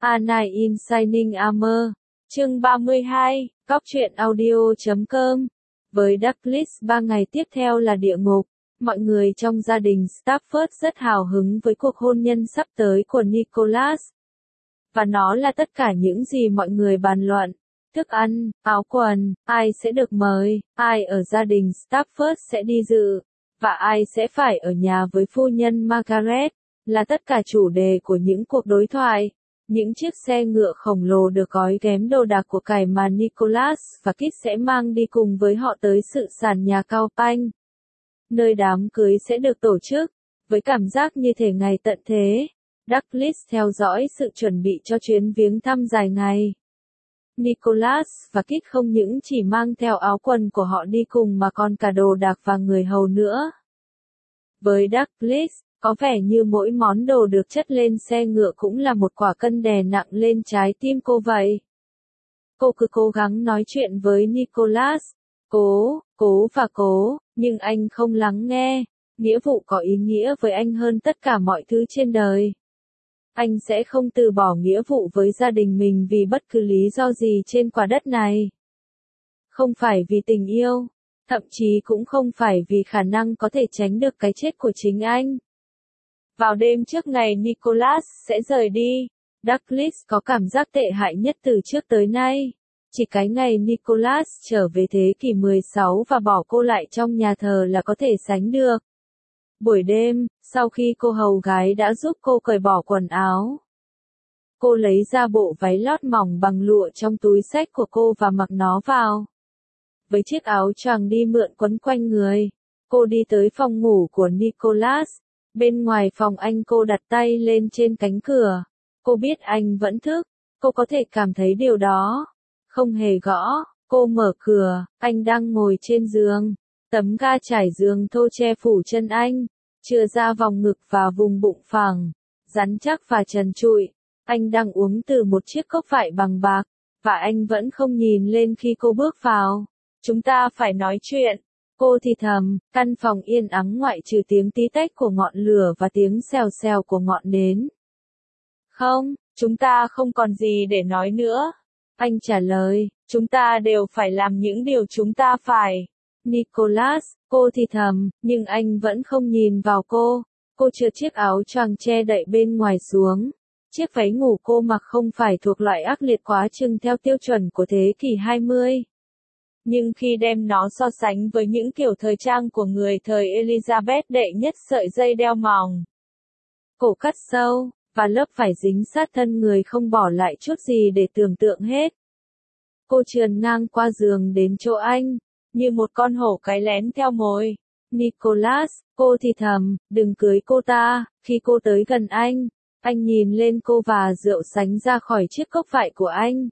A Knight in Shining Armor. Chương 32, Cóc truyện audio.com. Với Douglas 3 ngày tiếp theo là địa ngục. Mọi người trong gia đình Stafford rất hào hứng với cuộc hôn nhân sắp tới của Nicholas. Và nó là tất cả những gì mọi người bàn luận. Thức ăn, áo quần, ai sẽ được mời, ai ở gia đình Stafford sẽ đi dự, và ai sẽ phải ở nhà với phu nhân Margaret, là tất cả chủ đề của những cuộc đối thoại. Những chiếc xe ngựa khổng lồ được gói ghém đồ đạc của cải mà Nicholas và Kit sẽ mang đi cùng với họ tới sự sàn nhà cao panh, nơi đám cưới sẽ được tổ chức, với cảm giác như thể ngày tận thế. Douglas theo dõi sự chuẩn bị cho chuyến viếng thăm dài ngày. Nicholas và Kit không những chỉ mang theo áo quần của họ đi cùng mà còn cả đồ đạc và người hầu nữa. Với Douglas, có vẻ như mỗi món đồ được chất lên xe ngựa cũng là một quả cân đè nặng lên trái tim cô vậy. Cô cứ cố gắng nói chuyện với Nicholas, cố, nhưng anh không lắng nghe. Nghĩa vụ có ý nghĩa với anh hơn tất cả mọi thứ trên đời. Anh sẽ không từ bỏ nghĩa vụ với gia đình mình vì bất cứ lý do gì trên quả đất này. Không phải vì tình yêu, thậm chí cũng không phải vì khả năng có thể tránh được cái chết của chính anh. Vào đêm trước ngày Nicholas sẽ rời đi, Douglas có cảm giác tệ hại nhất từ trước tới nay. Chỉ cái ngày Nicholas trở về thế kỷ 16 và bỏ cô lại trong nhà thờ là có thể sánh được. Buổi đêm, sau khi cô hầu gái đã giúp cô cởi bỏ quần áo, cô lấy ra bộ váy lót mỏng bằng lụa trong túi xách của cô và mặc nó vào. Với chiếc áo choàng đi mượn quấn quanh người, cô đi tới phòng ngủ của Nicholas. Bên ngoài phòng anh, cô đặt tay lên trên cánh cửa. Cô biết anh vẫn thức, cô có thể cảm thấy điều đó. Không hề gõ, cô mở cửa, anh đang ngồi trên giường. Tấm ga trải giường thô che phủ chân anh, chừa ra vòng ngực và vùng bụng phẳng, rắn chắc và trần trụi. Anh đang uống từ một chiếc cốc vải bằng bạc, và anh vẫn không nhìn lên khi cô bước vào. Chúng ta phải nói chuyện. Cô thì thầm, căn phòng yên ắng ngoại trừ tiếng tí tách của ngọn lửa và tiếng xèo xèo của ngọn nến. Không, chúng ta không còn gì để nói nữa. Anh trả lời, chúng ta đều phải làm những điều chúng ta phải. Nicholas, cô thì thầm, nhưng anh vẫn không nhìn vào cô. Cô trượt chiếc áo choàng che đậy bên ngoài xuống. Chiếc váy ngủ cô mặc không phải thuộc loại ác liệt quá chừng theo tiêu chuẩn của thế kỷ 20. Nhưng khi đem nó so sánh với những kiểu thời trang của người thời Elizabeth đệ nhất, sợi dây đeo mỏng, cổ cắt sâu, và lớp vải dính sát thân người không bỏ lại chút gì để tưởng tượng hết. Cô trườn ngang qua giường đến chỗ anh, như một con hổ cái lén theo mồi. Nicholas, cô thì thầm, đừng cưới cô ta. Khi cô tới gần anh nhìn lên cô và rượu sánh ra khỏi chiếc cốc vải của anh.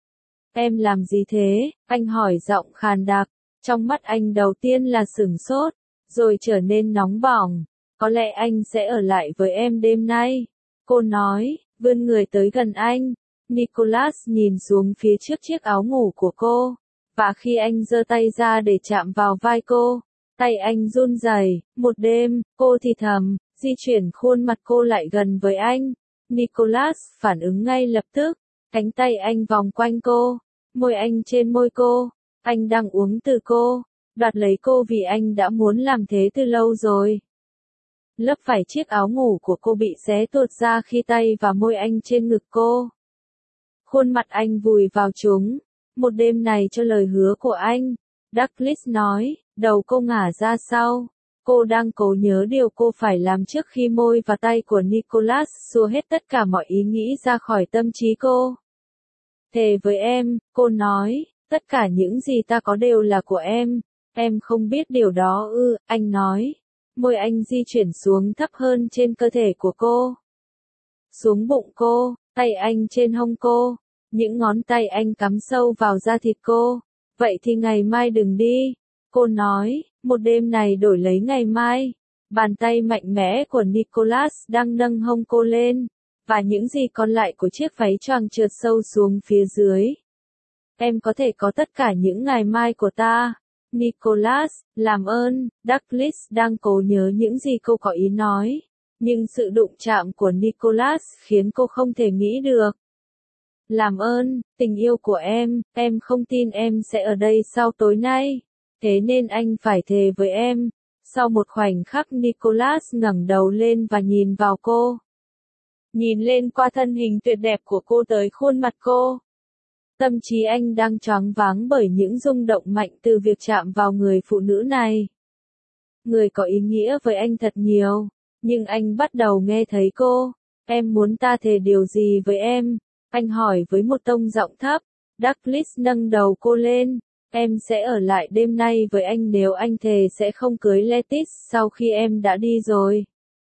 Em làm gì thế? Anh hỏi giọng khàn đặc. Trong mắt anh đầu tiên là sửng sốt, rồi trở nên nóng bỏng. Có lẽ anh sẽ ở lại với em đêm nay. Cô nói, vươn người tới gần anh. Nicholas nhìn xuống phía trước chiếc áo ngủ của cô. Và khi anh giơ tay ra để chạm vào vai cô, tay anh run rẩy. Một đêm, cô thì thầm, di chuyển khuôn mặt cô lại gần với anh. Nicholas phản ứng ngay lập tức. Cánh tay anh vòng quanh cô, môi anh trên môi cô. Anh đang uống từ cô, đoạt lấy cô vì anh đã muốn làm thế từ lâu rồi. Lớp vải chiếc áo ngủ của cô bị xé tuột ra khi tay và môi anh trên ngực cô. Khuôn mặt anh vùi vào chúng. Một đêm này cho lời hứa của anh, Douglas nói. Đầu cô ngả ra sau. Cô đang cố nhớ điều cô phải làm trước khi môi và tay của Nicholas xua hết tất cả mọi ý nghĩ ra khỏi tâm trí cô. Thề với em, cô nói, tất cả những gì ta có đều là của em. Em không biết điều đó ư? Anh nói. Môi anh di chuyển xuống thấp hơn trên cơ thể của cô. Xuống bụng cô, tay anh trên hông cô. Những ngón tay anh cắm sâu vào da thịt cô. Vậy thì ngày mai đừng đi. Cô nói, một đêm này đổi lấy ngày mai. Bàn tay mạnh mẽ của Nicholas đang nâng hông cô lên, và những gì còn lại của chiếc váy choàng trượt sâu xuống phía dưới. Em có thể có tất cả những ngày mai của ta. Nicholas, làm ơn. Douglas đang cố nhớ những gì cô có ý nói. Nhưng sự đụng chạm của Nicholas khiến cô không thể nghĩ được. Làm ơn, tình yêu của em không tin em sẽ ở đây sau tối nay. Thế nên anh phải thề với em. Sau một khoảnh khắc Nicholas ngẩng đầu lên và nhìn vào cô. Nhìn lên qua thân hình tuyệt đẹp của cô tới khuôn mặt cô. Tâm trí anh đang choáng váng bởi những rung động mạnh từ việc chạm vào người phụ nữ này. Người có ý nghĩa với anh thật nhiều, nhưng anh bắt đầu nghe thấy cô. Em muốn ta thề điều gì với em? Anh hỏi với một tông giọng thấp. Douglas nâng đầu cô lên. Em sẽ ở lại đêm nay với anh nếu anh thề sẽ không cưới Lettice sau khi em đã đi rồi.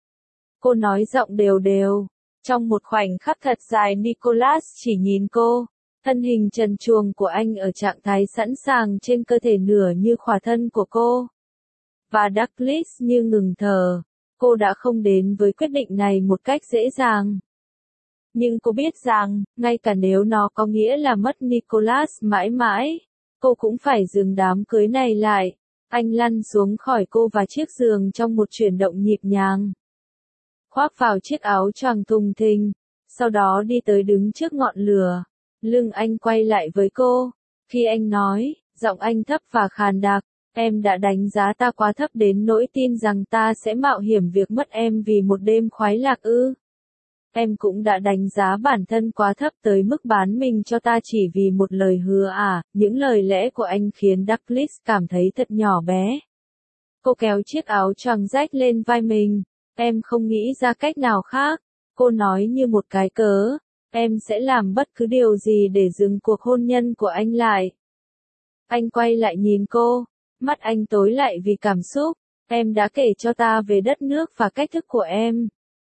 Cô nói giọng đều đều. Trong một khoảnh khắc thật dài Nicholas chỉ nhìn cô. Thân hình trần truồng của anh ở trạng thái sẵn sàng trên cơ thể nửa như khỏa thân của cô. Và Douglas như ngừng thở. Cô đã không đến với quyết định này một cách dễ dàng. Nhưng cô biết rằng, ngay cả nếu nó có nghĩa là mất Nicholas mãi mãi, cô cũng phải dừng đám cưới này lại. Anh lăn xuống khỏi cô và chiếc giường trong một chuyển động nhịp nhàng. Khoác vào chiếc áo choàng thùng thình, sau đó đi tới đứng trước ngọn lửa. Lưng anh quay lại với cô. Khi anh nói, giọng anh thấp và khàn đặc, em đã đánh giá ta quá thấp đến nỗi tin rằng ta sẽ mạo hiểm việc mất em vì một đêm khoái lạc ư. Em cũng đã đánh giá bản thân quá thấp tới mức bán mình cho ta chỉ vì một lời hứa à. Những lời lẽ của anh khiến Douglas cảm thấy thật nhỏ bé. Cô kéo chiếc áo choàng rách lên vai mình. Em không nghĩ ra cách nào khác. Cô nói như một cái cớ. Em sẽ làm bất cứ điều gì để dừng cuộc hôn nhân của anh lại. Anh quay lại nhìn cô. Mắt anh tối lại vì cảm xúc. Em đã kể cho ta về đất nước và cách thức của em.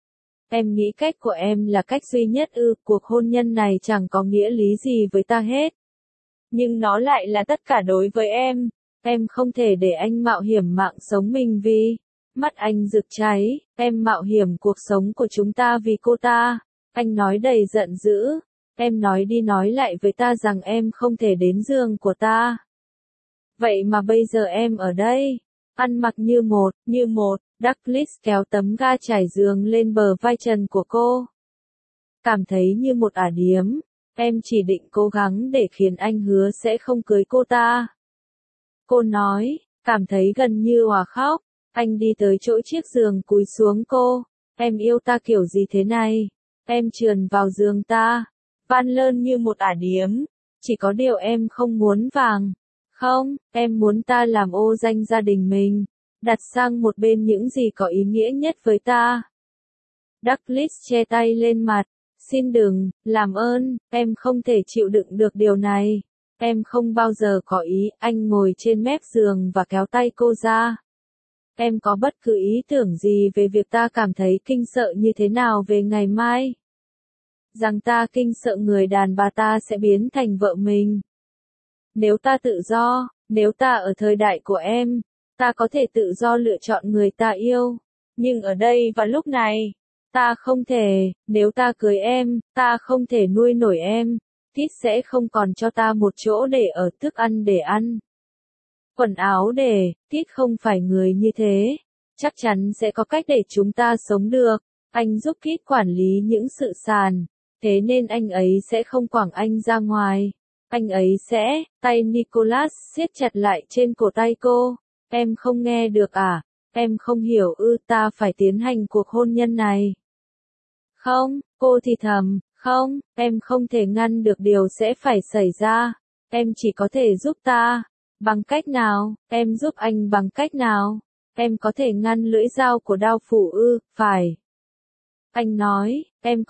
Em nghĩ cách của em là cách duy nhất ư. Cuộc hôn nhân này chẳng có nghĩa lý gì với ta hết. Nhưng nó lại là tất cả đối với em. Em không thể để anh mạo hiểm mạng sống mình vì. Mắt anh rực cháy. Em mạo hiểm cuộc sống của chúng ta vì cô ta. Anh nói đầy giận dữ. Em nói đi nói lại với ta rằng em không thể đến giường của ta. Vậy mà bây giờ em ở đây. Ăn mặc như một. Douglas kéo tấm ga trải giường lên bờ vai trần của cô. Cảm thấy như một ả điếm. Em chỉ định cố gắng để khiến anh hứa sẽ không cưới cô ta. Cô nói, cảm thấy gần như òa khóc. Anh đi tới chỗ chiếc giường cúi xuống cô. Em yêu ta kiểu gì thế này? Em trườn vào giường ta. Van lơn như một ả điếm. Chỉ có điều em không muốn vàng. Không, em muốn ta làm ô danh gia đình mình. Đặt sang một bên những gì có ý nghĩa nhất với ta. Douglas che tay lên mặt. Xin đừng, làm ơn, em không thể chịu đựng được điều này. Em không bao giờ có ý. Anh ngồi trên mép giường và kéo tay cô ra. Em có bất cứ ý tưởng gì về việc ta cảm thấy kinh sợ như thế nào về ngày mai? Rằng ta kinh sợ người đàn bà ta sẽ biến thành vợ mình. Nếu ta tự do, nếu ta ở thời đại của em, ta có thể tự do lựa chọn người ta yêu. Nhưng ở đây và lúc này, ta không thể. Nếu ta cưới em, ta không thể nuôi nổi em. Tít sẽ không còn cho ta một chỗ để ở, thức ăn để ăn. Quần áo để. Tít không phải người như thế. Chắc chắn sẽ có cách để chúng ta sống được. Anh giúp Tít quản lý những sự sàn. Thế nên anh ấy sẽ không quẳng anh ra ngoài. Anh ấy sẽ. Tay Nicholas siết chặt lại trên cổ tay cô. Em không nghe được à? Em không hiểu ư? Ta phải tiến hành cuộc hôn nhân này. Không, cô thì thầm. Không, em không thể ngăn được điều sẽ phải xảy ra. Em chỉ có thể giúp ta. Bằng cách nào? Em giúp anh bằng cách nào? Em có thể ngăn lưỡi dao của đao phủ ư? Phải. Anh nói, em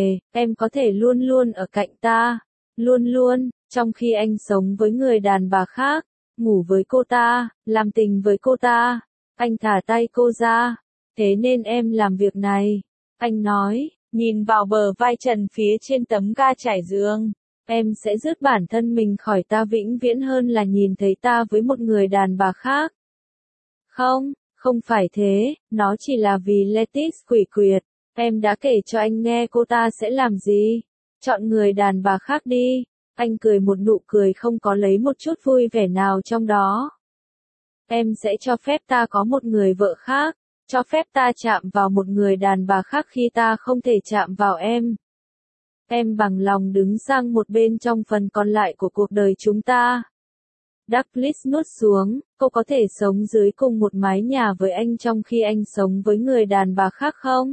có thể luôn luôn ở cạnh ta. Luôn luôn, trong khi anh sống với người đàn bà khác, ngủ với cô ta, làm tình với cô ta. Anh thả tay cô ra. Thế nên em làm việc này. Anh nói, nhìn vào bờ vai trần phía trên tấm ga trải giường. Em sẽ dứt bản thân mình khỏi ta vĩnh viễn hơn là nhìn thấy ta với một người đàn bà khác. Không, không phải thế, nó chỉ là vì Lettice quỷ quyệt. Em đã kể cho anh nghe cô ta sẽ làm gì. Chọn người đàn bà khác đi. Anh cười một nụ cười không có lấy một chút vui vẻ nào trong đó. Em sẽ cho phép ta có một người vợ khác. Cho phép ta chạm vào một người đàn bà khác khi ta không thể chạm vào em. Em bằng lòng đứng sang một bên trong phần còn lại của cuộc đời chúng ta. Douglas nuốt xuống, cô có thể sống dưới cùng một mái nhà với anh trong khi anh sống với người đàn bà khác không?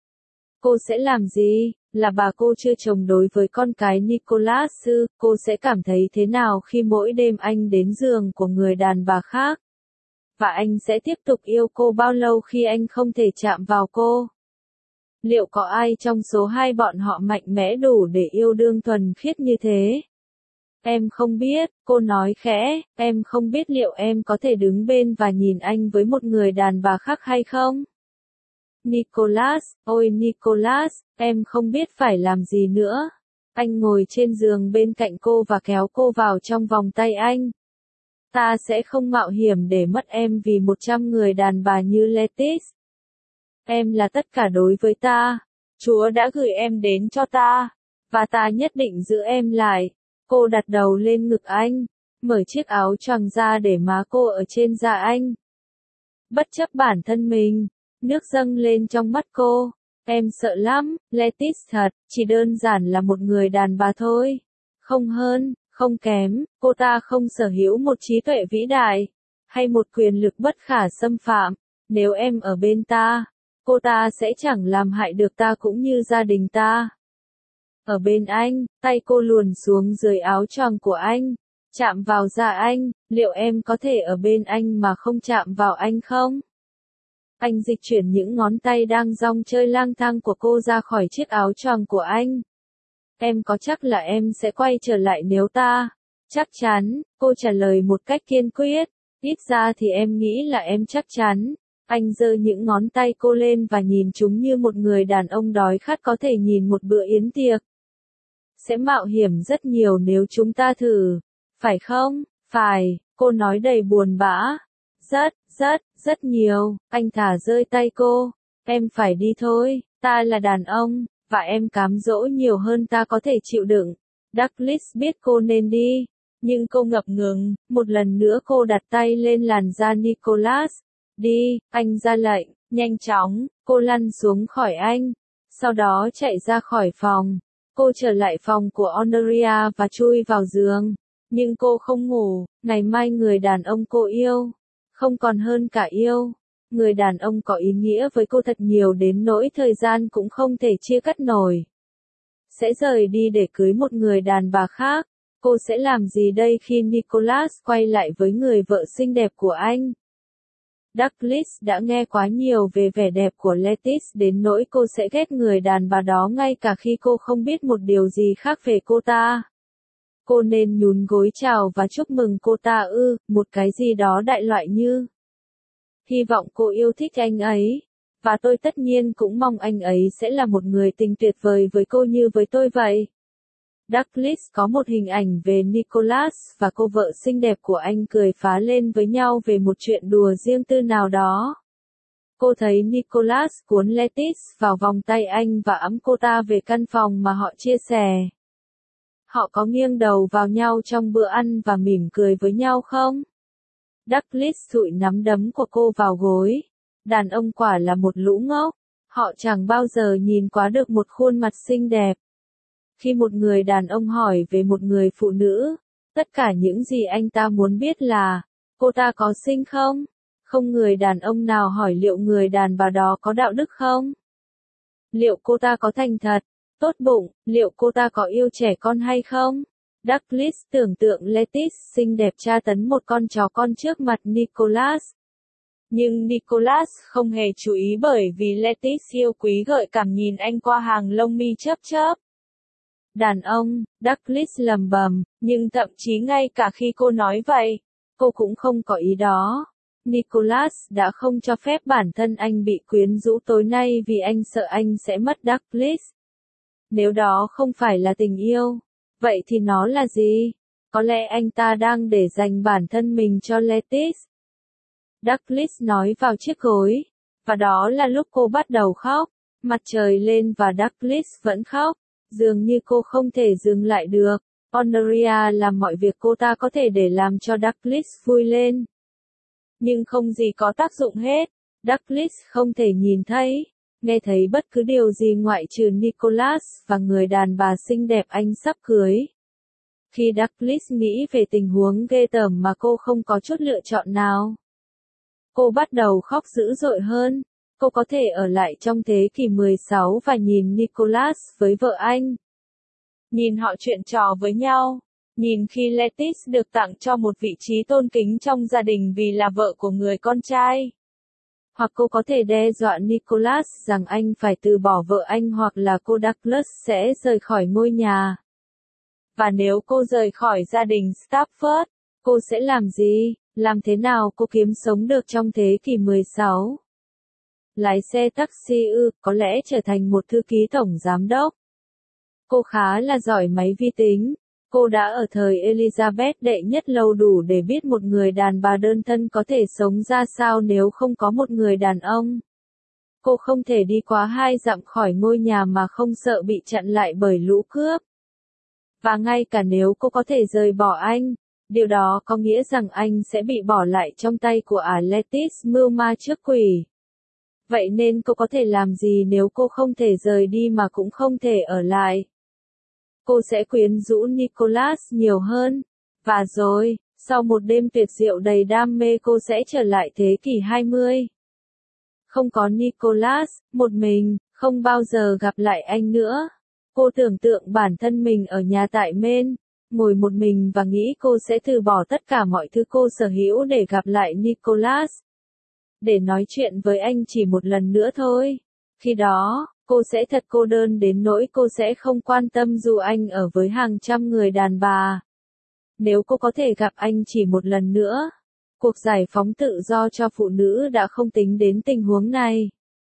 Cô sẽ làm gì? Là bà cô chưa chồng đối với con cái Nicholas ư? Cô sẽ cảm thấy thế nào khi mỗi đêm anh đến giường của người đàn bà khác? Và anh sẽ tiếp tục yêu cô bao lâu khi anh không thể chạm vào cô? Liệu có ai trong số hai bọn họ mạnh mẽ đủ để yêu đương thuần khiết như thế? Em không biết, cô nói khẽ, em không biết liệu em có thể đứng bên và nhìn anh với một người đàn bà khác hay không? Nicholas, ôi Nicholas, em không biết phải làm gì nữa. Anh ngồi trên giường bên cạnh cô và kéo cô vào trong vòng tay anh. Ta sẽ không mạo hiểm để mất em vì 100 người đàn bà như Lettice. Em là tất cả đối với ta. Chúa đã gửi em đến cho ta. Và ta nhất định giữ em lại. Cô đặt đầu lên ngực anh. Mở chiếc áo choàng ra để má cô ở trên da anh. Bất chấp bản thân mình. Nước dâng lên trong mắt cô. Em sợ lắm, Lettice thật, chỉ đơn giản là một người đàn bà thôi. Không hơn, không kém, cô ta không sở hữu một trí tuệ vĩ đại, hay một quyền lực bất khả xâm phạm. Nếu em ở bên ta, cô ta sẽ chẳng làm hại được ta cũng như gia đình ta. Ở bên anh, tay cô luồn xuống dưới áo choàng của anh, chạm vào da anh, liệu em có thể ở bên anh mà không chạm vào anh không? Anh dịch chuyển những ngón tay đang rong chơi lang thang của cô ra khỏi chiếc áo choàng của anh. Em có chắc là em sẽ quay trở lại nếu ta? Chắc chắn, cô trả lời một cách kiên quyết. Ít ra thì em nghĩ là em chắc chắn. Anh giơ những ngón tay cô lên và nhìn chúng như một người đàn ông đói khát có thể nhìn một bữa yến tiệc. Sẽ mạo hiểm rất nhiều nếu chúng ta thử. Phải không? Phải, cô nói đầy buồn bã. Rất nhiều, anh thả rơi tay cô. Em phải đi thôi, ta là đàn ông, và em cám dỗ nhiều hơn ta có thể chịu đựng. Douglas biết cô nên đi, nhưng cô ngập ngừng, một lần nữa cô đặt tay lên làn da Nicholas. Đi, anh ra lệnh, nhanh chóng, cô lăn xuống khỏi anh, sau đó chạy ra khỏi phòng. Cô trở lại phòng của Honoria và chui vào giường, nhưng cô không ngủ, ngày mai người đàn ông cô yêu. Không còn hơn cả yêu. Người đàn ông có ý nghĩa với cô thật nhiều đến nỗi thời gian cũng không thể chia cắt nổi. Sẽ rời đi để cưới một người đàn bà khác. Cô sẽ làm gì đây khi Nicholas quay lại với người vợ xinh đẹp của anh? Douglas đã nghe quá nhiều về vẻ đẹp của Lettice đến nỗi cô sẽ ghét người đàn bà đó ngay cả khi cô không biết một điều gì khác về cô ta. Cô nên nhún gối chào và chúc mừng cô ta ư, một cái gì đó đại loại như. Hy vọng cô yêu thích anh ấy. Và tôi tất nhiên cũng mong anh ấy sẽ là một người tình tuyệt vời với cô như với tôi vậy. Douglas có một hình ảnh về Nicholas và cô vợ xinh đẹp của anh cười phá lên với nhau về một chuyện đùa riêng tư nào đó. Cô thấy Nicholas cuốn Lettice vào vòng tay anh và ẵm cô ta về căn phòng mà họ chia sẻ. Họ có nghiêng đầu vào nhau trong bữa ăn và mỉm cười với nhau không? Douglas dụi nắm đấm của cô vào gối. Đàn ông quả là một lũ ngốc. Họ chẳng bao giờ nhìn qua được một khuôn mặt xinh đẹp. Khi một người đàn ông hỏi về một người phụ nữ, tất cả những gì anh ta muốn biết là, cô ta có xinh không? Không người đàn ông nào hỏi liệu người đàn bà đó có đạo đức không? Liệu cô ta có thành thật, tốt bụng, liệu cô ta có yêu trẻ con hay không? Douglas tưởng tượng Lettice xinh đẹp tra tấn một con chó con trước mặt Nicholas. Nhưng Nicholas không hề chú ý bởi vì Lettice yêu quý gợi cảm nhìn anh qua hàng lông mi chớp chớp. Đàn ông, Douglas lầm bầm, nhưng thậm chí ngay cả khi cô nói vậy, cô cũng không có ý đó. Nicholas đã không cho phép bản thân anh bị quyến rũ tối nay vì anh sợ anh sẽ mất Douglas. Nếu đó không phải là tình yêu, vậy thì nó là gì? Có lẽ anh ta đang để dành bản thân mình cho Lettice. Douglas nói vào chiếc gối. Và đó là lúc cô bắt đầu khóc. Mặt trời lên và Douglas vẫn khóc. Dường như cô không thể dừng lại được. Honoria làm mọi việc cô ta có thể để làm cho Douglas vui lên. Nhưng không gì có tác dụng hết. Douglas không thể nhìn thấy. nghe thấy bất cứ điều gì ngoại trừ Nicholas và người đàn bà xinh đẹp anh sắp cưới. Khi Douglas nghĩ về tình huống ghê tởm mà cô không có chút lựa chọn nào, cô bắt đầu khóc dữ dội hơn. Cô có thể ở lại trong thế kỷ 16 và nhìn Nicholas với vợ anh. Nhìn họ chuyện trò với nhau. Nhìn khi Lettice được tặng cho một vị trí tôn kính trong gia đình vì là vợ của người con trai. Hoặc cô có thể đe dọa Nicholas rằng anh phải từ bỏ vợ anh hoặc là cô Douglas sẽ rời khỏi ngôi nhà. Và nếu cô rời khỏi gia đình Stafford, cô sẽ làm gì? Làm thế nào cô kiếm sống được trong thế kỷ 16? Lái xe taxi có lẽ trở thành một thư ký tổng giám đốc. Cô khá là giỏi máy vi tính. Cô đã ở thời Elizabeth đệ nhất lâu đủ để biết một người đàn bà đơn thân có thể sống ra sao nếu không có một người đàn ông. Cô không thể đi quá 2 dặm khỏi ngôi nhà mà không sợ bị chặn lại bởi lũ cướp. Và ngay cả nếu cô có thể rời bỏ anh, điều đó có nghĩa rằng anh sẽ bị bỏ lại trong tay của Lettice mưu ma trước quỷ. Vậy nên cô có thể làm gì nếu cô không thể rời đi mà cũng không thể ở lại? Cô sẽ quyến rũ Nicholas nhiều hơn. Và rồi, sau một đêm tuyệt diệu đầy đam mê cô sẽ trở lại thế kỷ 20. Không có Nicholas, một mình, không bao giờ gặp lại anh nữa. Cô tưởng tượng bản thân mình ở nhà tại Maine, ngồi một mình và nghĩ cô sẽ từ bỏ tất cả mọi thứ cô sở hữu để gặp lại Nicholas. Để nói chuyện với anh chỉ một lần nữa thôi. Khi đó, cô sẽ thật cô đơn đến nỗi cô sẽ không quan tâm dù anh ở với hàng trăm người đàn bà. Nếu cô có thể gặp anh chỉ một lần nữa, cuộc giải phóng tự do cho phụ nữ đã không tính đến tình huống này.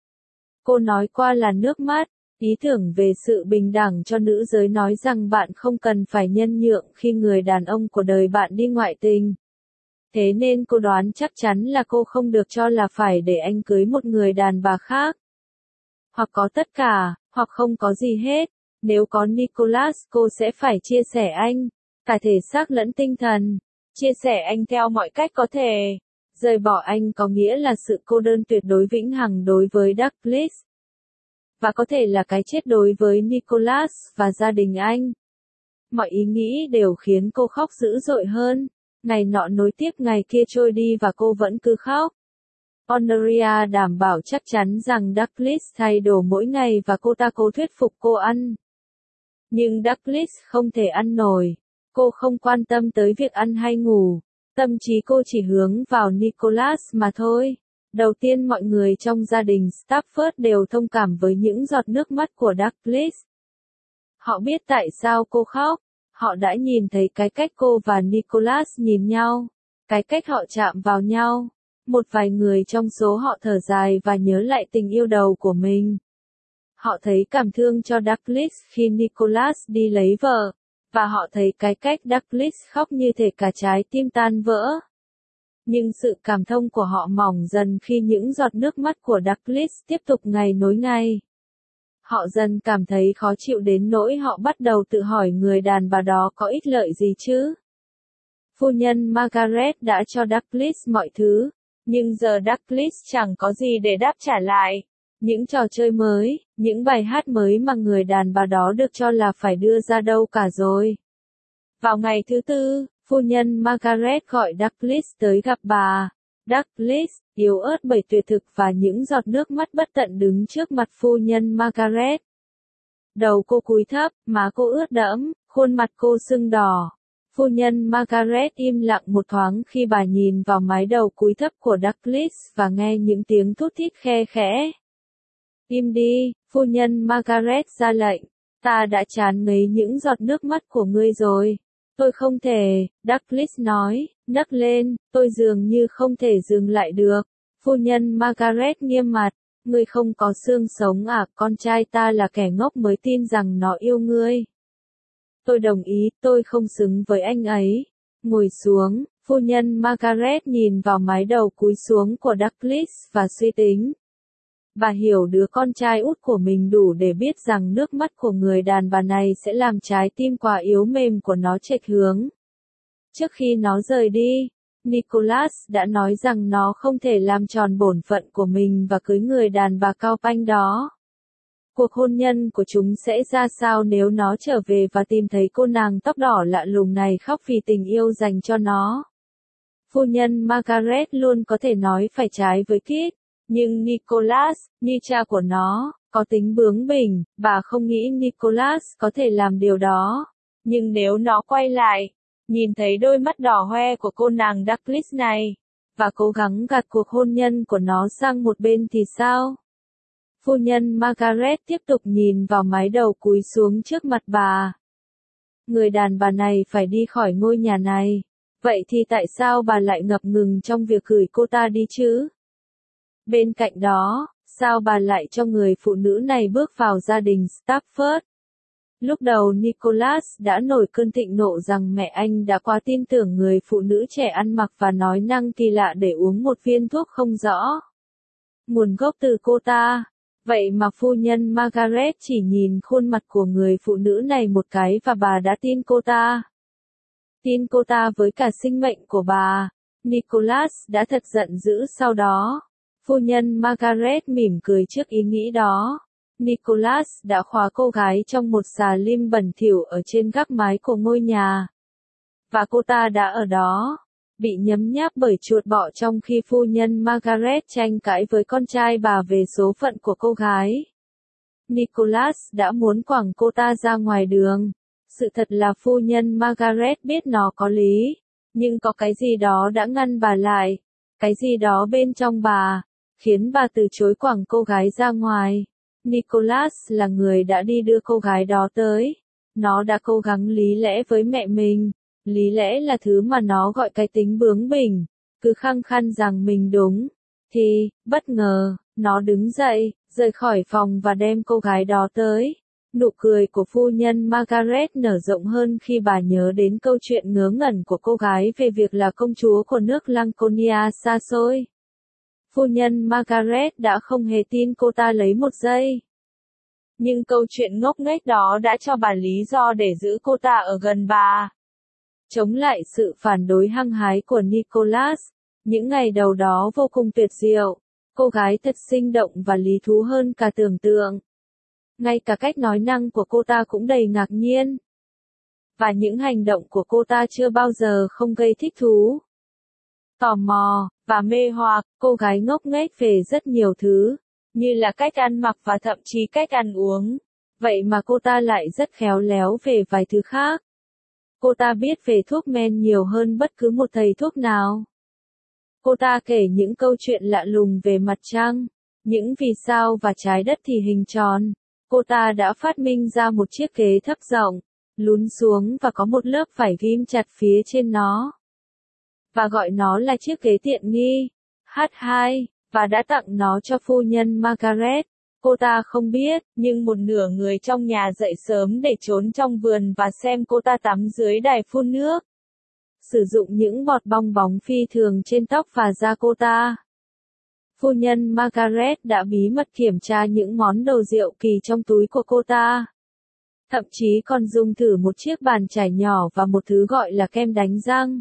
Cô nói qua là nước mắt, ý tưởng về sự bình đẳng cho nữ giới nói rằng bạn không cần phải nhân nhượng khi người đàn ông của đời bạn đi ngoại tình. Thế nên cô đoán chắc chắn là cô không được cho là phải để anh cưới một người đàn bà khác. Hoặc có tất cả, hoặc không có gì hết. Nếu có Nicholas cô sẽ phải chia sẻ anh, cả thể xác lẫn tinh thần. Chia sẻ anh theo mọi cách có thể. Rời bỏ anh có nghĩa là sự cô đơn tuyệt đối vĩnh hằng đối với Douglas. Và có thể là cái chết đối với Nicholas và gia đình anh. Mọi ý nghĩ đều khiến cô khóc dữ dội hơn. Ngày nọ nối tiếp ngày kia trôi đi và cô vẫn cứ khóc. Honoria đảm bảo chắc chắn rằng Douglas thay đồ mỗi ngày và cô ta cố thuyết phục cô ăn. Nhưng Douglas không thể ăn nổi. Cô không quan tâm tới việc ăn hay ngủ. Tâm trí cô chỉ hướng vào Nicholas mà thôi. Đầu tiên mọi người trong gia đình Stafford đều thông cảm với những giọt nước mắt của Douglas. Họ biết tại sao cô khóc. Họ đã nhìn thấy cái cách cô và Nicholas nhìn nhau. Cái cách họ chạm vào nhau. Một vài người trong số họ thở dài và nhớ lại tình yêu đầu của mình. Họ thấy cảm thương cho Douglas khi Nicholas đi lấy vợ. Và họ thấy cái cách Douglas khóc như thể cả trái tim tan vỡ. Nhưng sự cảm thông của họ mỏng dần khi những giọt nước mắt của Douglas tiếp tục ngày nối ngày. Họ dần cảm thấy khó chịu đến nỗi họ bắt đầu tự hỏi người đàn bà đó có ích lợi gì chứ. Phu nhân Margaret đã cho Douglas mọi thứ, nhưng giờ Douglas chẳng có gì để đáp trả lại. Những trò chơi mới, những bài hát mới mà người đàn bà đó được cho là phải đưa ra đâu cả rồi. Vào ngày thứ tư, phu nhân Margaret gọi Douglas tới gặp bà. Douglas, yếu ớt bởi tuyệt thực và những giọt nước mắt bất tận đứng trước mặt phu nhân Margaret. Đầu cô cúi thấp, má cô ướt đẫm, khuôn mặt cô sưng đỏ. Phu nhân Margaret im lặng một thoáng khi bà nhìn vào mái đầu cúi thấp của Douglas và nghe những tiếng thút thít khe khẽ. Im đi, phu nhân Margaret ra lệnh. Ta đã chán ngấy những giọt nước mắt của ngươi rồi. Tôi không thể, Douglas nói, nấc lên, tôi dường như không thể dừng lại được. Phu nhân Margaret nghiêm mặt, ngươi không có xương sống à, con trai ta là kẻ ngốc mới tin rằng nó yêu ngươi. Tôi đồng ý, tôi không xứng với anh ấy. Ngồi xuống, phu nhân Margaret nhìn vào mái đầu cúi xuống của Douglas và suy tính. Bà hiểu đứa con trai út của mình đủ để biết rằng nước mắt của người đàn bà này sẽ làm trái tim quá yếu mềm của nó chệch hướng. Trước khi nó rời đi, Nicholas đã nói rằng nó không thể làm tròn bổn phận của mình và cưới người đàn bà cao panh đó. Cuộc hôn nhân của chúng sẽ ra sao nếu nó trở về và tìm thấy cô nàng tóc đỏ lạ lùng này khóc vì tình yêu dành cho nó. Phu nhân Margaret luôn có thể nói phải trái với Kit, nhưng Nicholas, như cha của nó, có tính bướng bỉnh, bà không nghĩ Nicholas có thể làm điều đó. Nhưng nếu nó quay lại, nhìn thấy đôi mắt đỏ hoe của cô nàng Douglas này, và cố gắng gạt cuộc hôn nhân của nó sang một bên thì sao? Phu nhân Margaret tiếp tục nhìn vào mái đầu cúi xuống trước mặt bà. Người đàn bà này phải đi khỏi ngôi nhà này. Vậy thì tại sao bà lại ngập ngừng trong việc gửi cô ta đi chứ? Bên cạnh đó, sao bà lại cho người phụ nữ này bước vào gia đình Stafford? Lúc đầu Nicholas đã nổi cơn thịnh nộ rằng mẹ anh đã quá tin tưởng người phụ nữ trẻ ăn mặc và nói năng kỳ lạ để uống một viên thuốc không rõ nguồn gốc từ cô ta. Vậy mà phu nhân Margaret chỉ nhìn khuôn mặt của người phụ nữ này một cái và bà đã tin cô ta. Tin cô ta với cả sinh mệnh của bà. Nicholas đã thật giận dữ sau đó. Phu nhân Margaret mỉm cười trước ý nghĩ đó. Nicholas đã khóa cô gái trong một xà lim bẩn thỉu ở trên gác mái của ngôi nhà. Và cô ta đã ở đó, bị nhấm nháp bởi chuột bọ trong khi phu nhân Margaret tranh cãi với con trai bà về số phận của cô gái. Nicholas đã muốn quẳng cô ta ra ngoài đường. Sự thật là phu nhân Margaret biết nó có lý, nhưng có cái gì đó đã ngăn bà lại, cái gì đó bên trong bà, khiến bà từ chối quẳng cô gái ra ngoài. Nicholas là người đã đi đưa cô gái đó tới. Nó đã cố gắng lý lẽ với mẹ mình. Lý lẽ là thứ mà nó gọi cái tính bướng bỉnh, cứ khăng khăng rằng mình đúng. Thì, bất ngờ, nó đứng dậy, rời khỏi phòng và đem cô gái đó tới. Nụ cười của phu nhân Margaret nở rộng hơn khi bà nhớ đến câu chuyện ngớ ngẩn của cô gái về việc là công chúa của nước Laconia xa xôi. Phu nhân Margaret đã không hề tin cô ta lấy một giây. Nhưng câu chuyện ngốc nghếch đó đã cho bà lý do để giữ cô ta ở gần bà. Chống lại sự phản đối hăng hái của Nicholas, những ngày đầu đó vô cùng tuyệt diệu. Cô gái thật sinh động và lý thú hơn cả tưởng tượng. Ngay cả cách nói năng của cô ta cũng đầy ngạc nhiên. Và những hành động của cô ta chưa bao giờ không gây thích thú, tò mò, và mê hoặc. Cô gái ngốc nghếch về rất nhiều thứ, như là cách ăn mặc và thậm chí cách ăn uống. Vậy mà cô ta lại rất khéo léo về vài thứ khác. Cô ta biết về thuốc men nhiều hơn bất cứ một thầy thuốc nào. Cô ta kể những câu chuyện lạ lùng về mặt trăng, những vì sao và trái đất thì hình tròn. Cô ta đã phát minh ra một chiếc ghế thấp rộng, lún xuống và có một lớp vải ghim chặt phía trên nó. Và gọi nó là chiếc ghế tiện nghi, H2, và đã tặng nó cho phu nhân Margaret. Cô ta không biết, nhưng một nửa người trong nhà dậy sớm để trốn trong vườn và xem cô ta tắm dưới đài phun nước. Sử dụng những bọt bong bóng phi thường trên tóc và da cô ta. Phu nhân Margaret đã bí mật kiểm tra những món đồ diệu kỳ trong túi của cô ta. Thậm chí còn dùng thử một chiếc bàn chải nhỏ và một thứ gọi là kem đánh răng.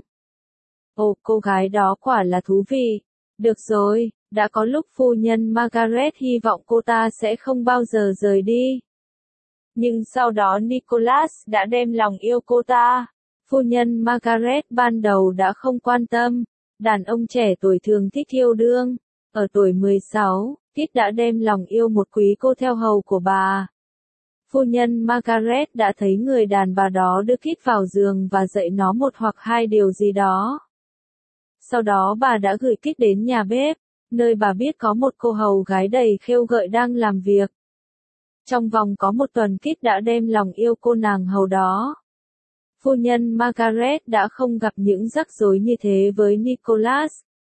Ồ, cô gái đó quả là thú vị. Được rồi, đã có lúc phu nhân Margaret hy vọng cô ta sẽ không bao giờ rời đi. Nhưng sau đó Nicholas đã đem lòng yêu cô ta. Phu nhân Margaret ban đầu đã không quan tâm. Đàn ông trẻ tuổi thường thích yêu đương. Ở tuổi 16, Kit đã đem lòng yêu một quý cô theo hầu của bà. Phu nhân Margaret đã thấy người đàn bà đó đưa Kit vào giường và dạy nó một hoặc hai điều gì đó. Sau đó bà đã gửi Kit đến nhà bếp, nơi bà biết có một cô hầu gái đầy khêu gợi đang làm việc. Trong vòng có một tuần Kit đã đem lòng yêu cô nàng hầu đó. Phu nhân Margaret đã không gặp những rắc rối như thế với Nicholas.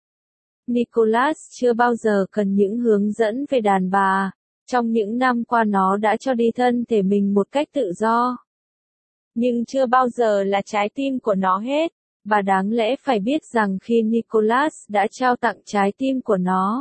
Nicholas chưa bao giờ cần những hướng dẫn về đàn bà. Trong những năm qua nó đã cho đi thân thể mình một cách tự do. Nhưng chưa bao giờ là trái tim của nó hết. Bà đáng lẽ phải biết rằng khi Nicholas đã trao tặng trái tim của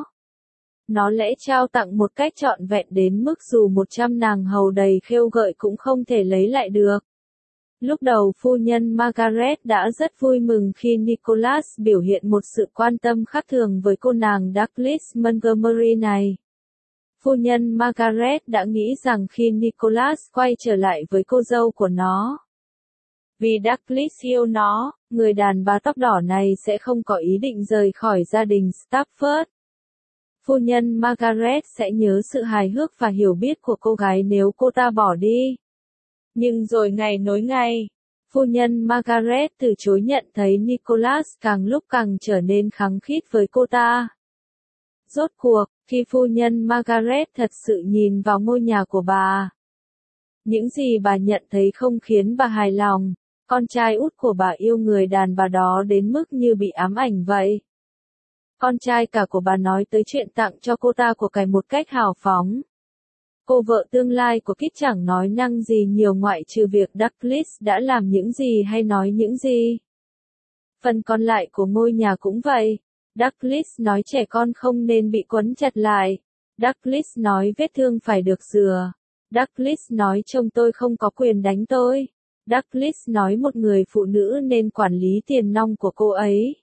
nó lẽ trao tặng một cách trọn vẹn đến mức dù 100 nàng hầu đầy khêu gợi cũng không thể lấy lại được. Lúc đầu phu nhân Margaret đã rất vui mừng khi Nicholas biểu hiện một sự quan tâm khác thường với cô nàng Douglas Montgomery này. Phu nhân Margaret đã nghĩ rằng khi Nicholas quay trở lại với cô dâu của nó, vì Douglas yêu nó, người đàn bà tóc đỏ này sẽ không có ý định rời khỏi gia đình Stafford. Phu nhân Margaret sẽ nhớ sự hài hước và hiểu biết của cô gái nếu cô ta bỏ đi. Nhưng rồi ngày nối ngày, phu nhân Margaret từ chối nhận thấy Nicholas càng lúc càng trở nên khăng khít với cô ta. Rốt cuộc, khi phu nhân Margaret thật sự nhìn vào ngôi nhà của bà, những gì bà nhận thấy không khiến bà hài lòng. Con trai út của bà yêu người đàn bà đó đến mức như bị ám ảnh vậy. Con trai cả của bà nói tới chuyện tặng cho cô ta của cải một cách hào phóng. Cô vợ tương lai của Kit chẳng nói năng gì nhiều ngoại trừ việc Douglas đã làm những gì hay nói những gì. Phần còn lại của ngôi nhà cũng vậy. Douglas nói trẻ con không nên bị quấn chặt lại. Douglas nói vết thương phải được rửa. Douglas nói chồng tôi không có quyền đánh tôi. Douglas nói một người phụ nữ nên quản lý tiền nong của cô ấy.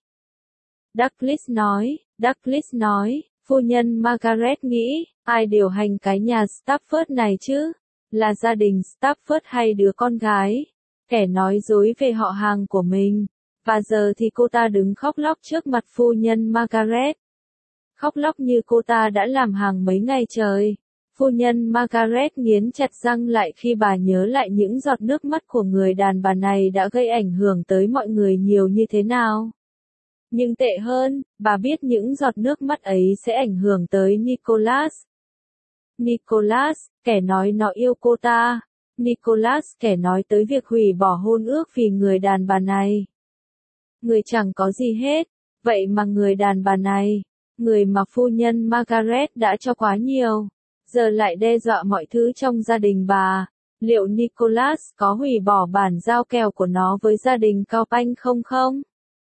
Douglas nói, phu nhân Margaret nghĩ, ai điều hành cái nhà Stafford này chứ? Là gia đình Stafford hay đứa con gái? Kẻ nói dối về họ hàng của mình. Và giờ thì cô ta đứng khóc lóc trước mặt phu nhân Margaret. Khóc lóc như cô ta đã làm hàng mấy ngày trời. Phu nhân Margaret nghiến chặt răng lại khi bà nhớ lại những giọt nước mắt của người đàn bà này đã gây ảnh hưởng tới mọi người nhiều như thế nào. Nhưng tệ hơn, bà biết những giọt nước mắt ấy sẽ ảnh hưởng tới Nicholas. Nicholas, kẻ nói nó yêu cô ta. Nicholas, kẻ nói tới việc hủy bỏ hôn ước vì người đàn bà này. Người chẳng có gì hết, vậy mà người đàn bà này, người mà phu nhân Margaret đã cho quá nhiều, giờ lại đe dọa mọi thứ trong gia đình bà. Liệu Nicholas có hủy bỏ bản giao kèo của nó với gia đình Cao Panh không?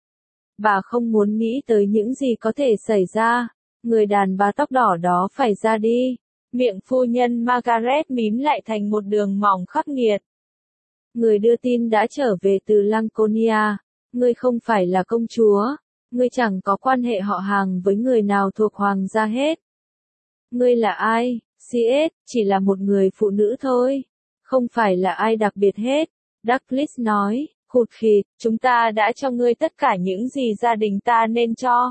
Bà không muốn nghĩ tới những gì có thể xảy ra. Người đàn bà tóc đỏ đó phải ra đi. Miệng phu nhân Margaret mím lại thành một đường mỏng khắc nghiệt. Người đưa tin đã trở về từ Laconia. Ngươi không phải là công chúa. Ngươi chẳng có quan hệ họ hàng với người nào thuộc hoàng gia hết. Ngươi là ai? C.S. chỉ là một người phụ nữ thôi. Không phải là ai đặc biệt hết. Douglas nói, khụt khịt, chúng ta đã cho ngươi tất cả những gì gia đình ta nên cho.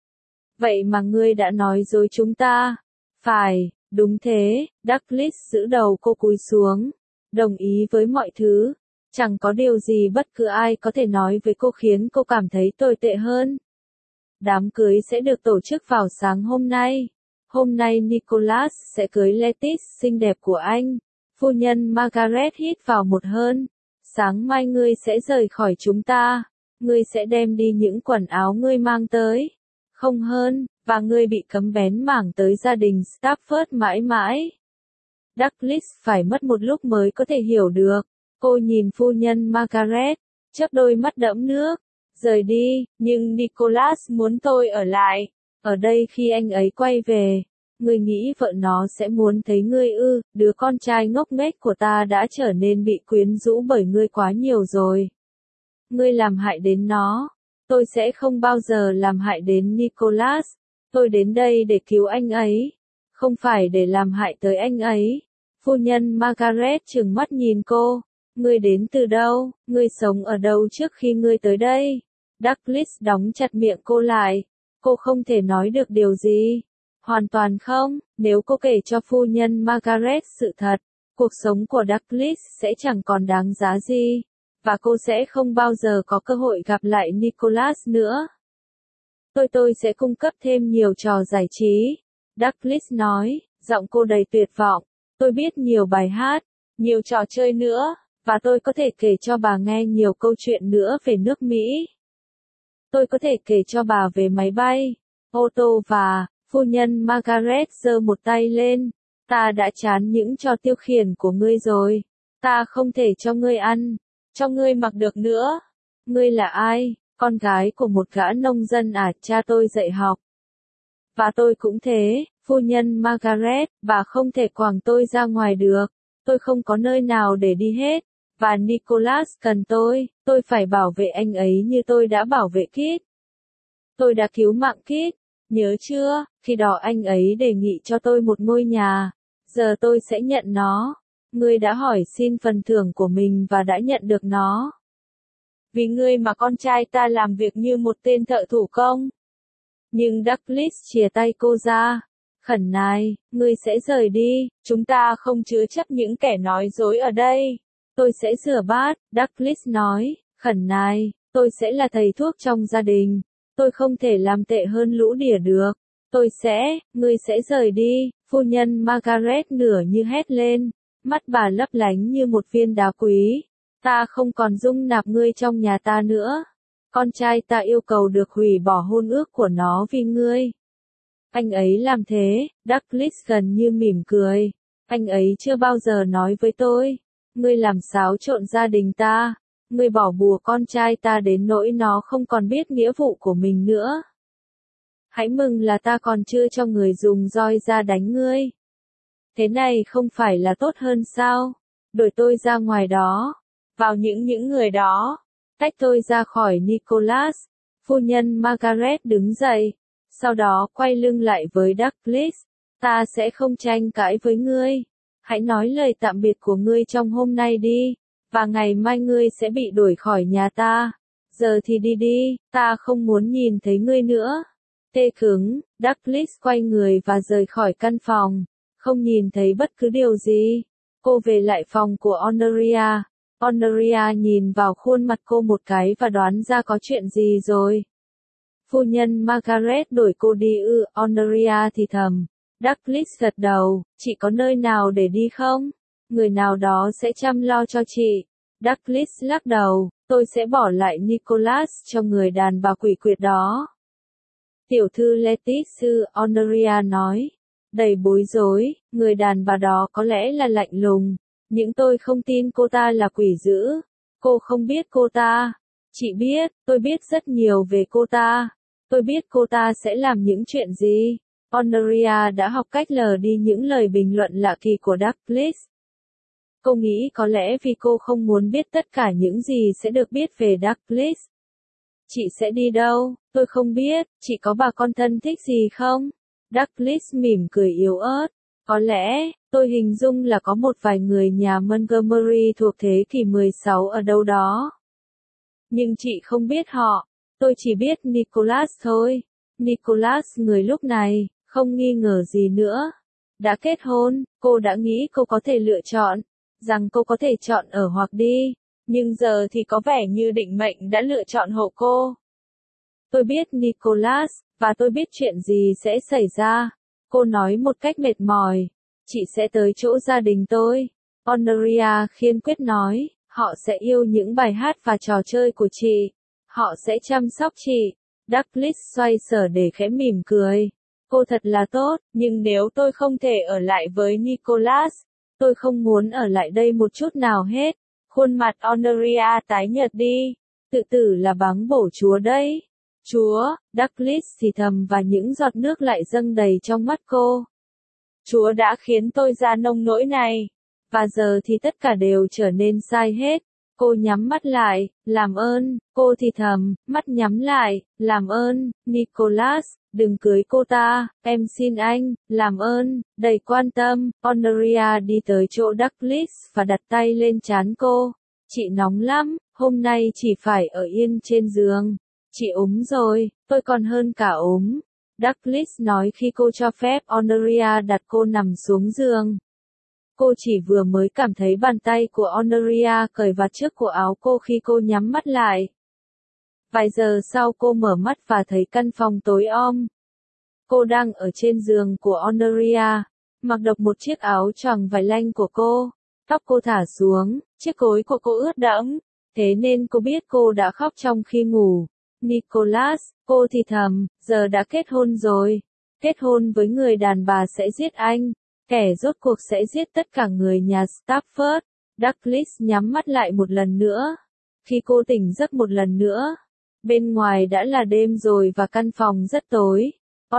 Vậy mà ngươi đã nói dối chúng ta. Phải, đúng thế. Douglas giữ đầu cô cúi xuống. Đồng ý với mọi thứ. Chẳng có điều gì bất cứ ai có thể nói với cô khiến cô cảm thấy tồi tệ hơn. Đám cưới sẽ được tổ chức vào sáng hôm nay. Hôm nay Nicholas sẽ cưới Lettice xinh đẹp của anh. Phu nhân Margaret hít vào một hơi. Sáng mai ngươi sẽ rời khỏi chúng ta. Ngươi sẽ đem đi những quần áo ngươi mang tới. Không hơn, và ngươi bị cấm bén mảng tới gia đình Stafford mãi mãi. Douglas phải mất một lúc mới có thể hiểu được. Cô nhìn phu nhân Margaret, chớp đôi mắt đẫm nước. Rời đi, nhưng Nicholas muốn tôi ở lại. Ở đây khi anh ấy quay về. Ngươi nghĩ vợ nó sẽ muốn thấy ngươi ư? Đứa con trai ngốc nghếch của ta đã trở nên bị quyến rũ bởi ngươi quá nhiều rồi. Ngươi làm hại đến nó. Tôi sẽ không bao giờ làm hại đến Nicholas. Tôi đến đây để cứu anh ấy. Không phải để làm hại tới anh ấy. Phu nhân Margaret trừng mắt nhìn cô. Ngươi đến từ đâu? Ngươi sống ở đâu trước khi ngươi tới đây? Douglas đóng chặt miệng cô lại. Cô không thể nói được điều gì. Hoàn toàn không, nếu cô kể cho phu nhân Margaret sự thật, cuộc sống của Douglas sẽ chẳng còn đáng giá gì, và cô sẽ không bao giờ có cơ hội gặp lại Nicholas nữa. Tôi sẽ cung cấp thêm nhiều trò giải trí, Douglas nói, giọng cô đầy tuyệt vọng. Tôi biết nhiều bài hát, nhiều trò chơi nữa, và tôi có thể kể cho bà nghe nhiều câu chuyện nữa về nước Mỹ. Tôi có thể kể cho bà về máy bay, ô tô và... Phu nhân Margaret giơ một tay lên. Ta đã chán những trò tiêu khiển của ngươi rồi. Ta không thể cho ngươi ăn, cho ngươi mặc được nữa. Ngươi là ai? Con gái của một gã nông dân à? Cha tôi dạy học. Và tôi cũng thế, phu nhân Margaret, bà không thể quàng tôi ra ngoài được. Tôi không có nơi nào để đi hết. Và Nicholas cần tôi phải bảo vệ anh ấy như tôi đã bảo vệ Kit. Tôi đã cứu mạng Kit, nhớ chưa, khi đó anh ấy đề nghị cho tôi một ngôi nhà, giờ tôi sẽ nhận nó. Ngươi đã hỏi xin phần thưởng của mình và đã nhận được nó. Vì ngươi mà con trai ta làm việc như một tên thợ thủ công. Nhưng Douglas chìa tay cô ra. Khẩn nài, ngươi sẽ rời đi, chúng ta không chứa chấp những kẻ nói dối ở đây. Tôi sẽ rửa bát, Douglas nói, khẩn nài, tôi sẽ là thầy thuốc trong gia đình. Tôi không thể làm tệ hơn lũ đỉa được. Ngươi sẽ rời đi, phu nhân Margaret nửa như hét lên. Mắt bà lấp lánh như một viên đá quý. Ta không còn dung nạp ngươi trong nhà ta nữa. Con trai ta yêu cầu được hủy bỏ hôn ước của nó vì ngươi. Anh ấy làm thế, Douglas gần như mỉm cười. Anh ấy chưa bao giờ nói với tôi. Ngươi làm xáo trộn gia đình ta. Ngươi bỏ bùa con trai ta đến nỗi nó không còn biết nghĩa vụ của mình nữa. Hãy mừng là ta còn chưa cho người dùng roi ra đánh ngươi. Thế này không phải là tốt hơn sao? Đuổi tôi ra ngoài đó. Vào những người đó. Tách tôi ra khỏi Nicholas. Phu nhân Margaret đứng dậy. Sau đó quay lưng lại với Douglas. Ta sẽ không tranh cãi với ngươi. Hãy nói lời tạm biệt của ngươi trong hôm nay đi. Và ngày mai ngươi sẽ bị đuổi khỏi nhà ta. Giờ thì đi đi, ta không muốn nhìn thấy ngươi nữa. Tê cứng, Douglas quay người và rời khỏi căn phòng. Không nhìn thấy bất cứ điều gì. Cô về lại phòng của Honoria. Honoria nhìn vào khuôn mặt cô một cái và đoán ra có chuyện gì rồi. Phu nhân Margaret đuổi cô đi ư? Honoria thì thầm. Douglas gật đầu, chị có nơi nào để đi không? Người nào đó sẽ chăm lo cho chị. Douglas lắc đầu, tôi sẽ bỏ lại Nicholas cho người đàn bà quỷ quyệt đó. Tiểu thư Lettice, Honoria nói. Đầy bối rối, người đàn bà đó có lẽ là lạnh lùng. Nhưng tôi không tin cô ta là quỷ dữ. Cô không biết cô ta. Chị biết, tôi biết rất nhiều về cô ta. Tôi biết cô ta sẽ làm những chuyện gì. Honoria đã học cách lờ đi những lời bình luận lạ kỳ của Douglas. Cô nghĩ có lẽ vì cô không muốn biết tất cả những gì sẽ được biết về Douglas. Chị sẽ đi đâu? Tôi không biết, chị có bà con thân thích gì không? Douglas mỉm cười yếu ớt. Có lẽ, tôi hình dung là có một vài người nhà Montgomery thuộc thế kỷ 16 ở đâu đó. Nhưng chị không biết họ. Tôi chỉ biết Nicholas thôi. Nicholas người lúc này, không nghi ngờ gì nữa. Đã kết hôn, cô đã nghĩ cô có thể lựa chọn. Rằng cô có thể chọn ở hoặc đi. Nhưng giờ thì có vẻ như định mệnh đã lựa chọn hộ cô. Tôi biết Nicholas, và tôi biết chuyện gì sẽ xảy ra. Cô nói một cách mệt mỏi. Chị sẽ tới chỗ gia đình tôi. Honoria kiên quyết nói, họ sẽ yêu những bài hát và trò chơi của chị. Họ sẽ chăm sóc chị. Douglas xoay sở để khẽ mỉm cười. Cô thật là tốt, nhưng nếu tôi không thể ở lại với Nicholas, tôi không muốn ở lại đây một chút nào hết. Khuôn mặt Honoria tái nhợt đi. Tự tử là báng bổ Chúa đấy. Chúa, Douglas thì thầm và những giọt nước lại dâng đầy trong mắt cô. Chúa đã khiến tôi ra nông nỗi này. Và giờ thì tất cả đều trở nên sai hết. Cô nhắm mắt lại, làm ơn, cô thì thầm, mắt nhắm lại, làm ơn, Nicholas, đừng cưới cô ta, em xin anh, làm ơn, đầy quan tâm. Honoria đi tới chỗ Douglas và đặt tay lên trán cô. Chị nóng lắm, hôm nay chỉ phải ở yên trên giường. Chị ốm rồi, tôi còn hơn cả ốm. Douglas nói khi cô cho phép Honoria đặt cô nằm xuống giường. Cô chỉ vừa mới cảm thấy bàn tay của Honoria cởi vạt trước của áo cô khi cô nhắm mắt lại. Vài giờ sau cô mở mắt và thấy căn phòng tối om. Cô đang ở trên giường của Honoria, mặc độc một chiếc áo choàng vải lanh của cô. Tóc cô thả xuống, chiếc gối của cô ướt đẫm, thế nên cô biết cô đã khóc trong khi ngủ. Nicholas, cô thì thầm, giờ đã kết hôn rồi. Kết hôn với người đàn bà sẽ giết anh. Kẻ rốt cuộc sẽ giết tất cả người nhà Stafford. Douglas nhắm mắt lại một lần nữa. Khi cô tỉnh giấc một lần nữa, bên ngoài đã là đêm rồi và căn phòng rất tối.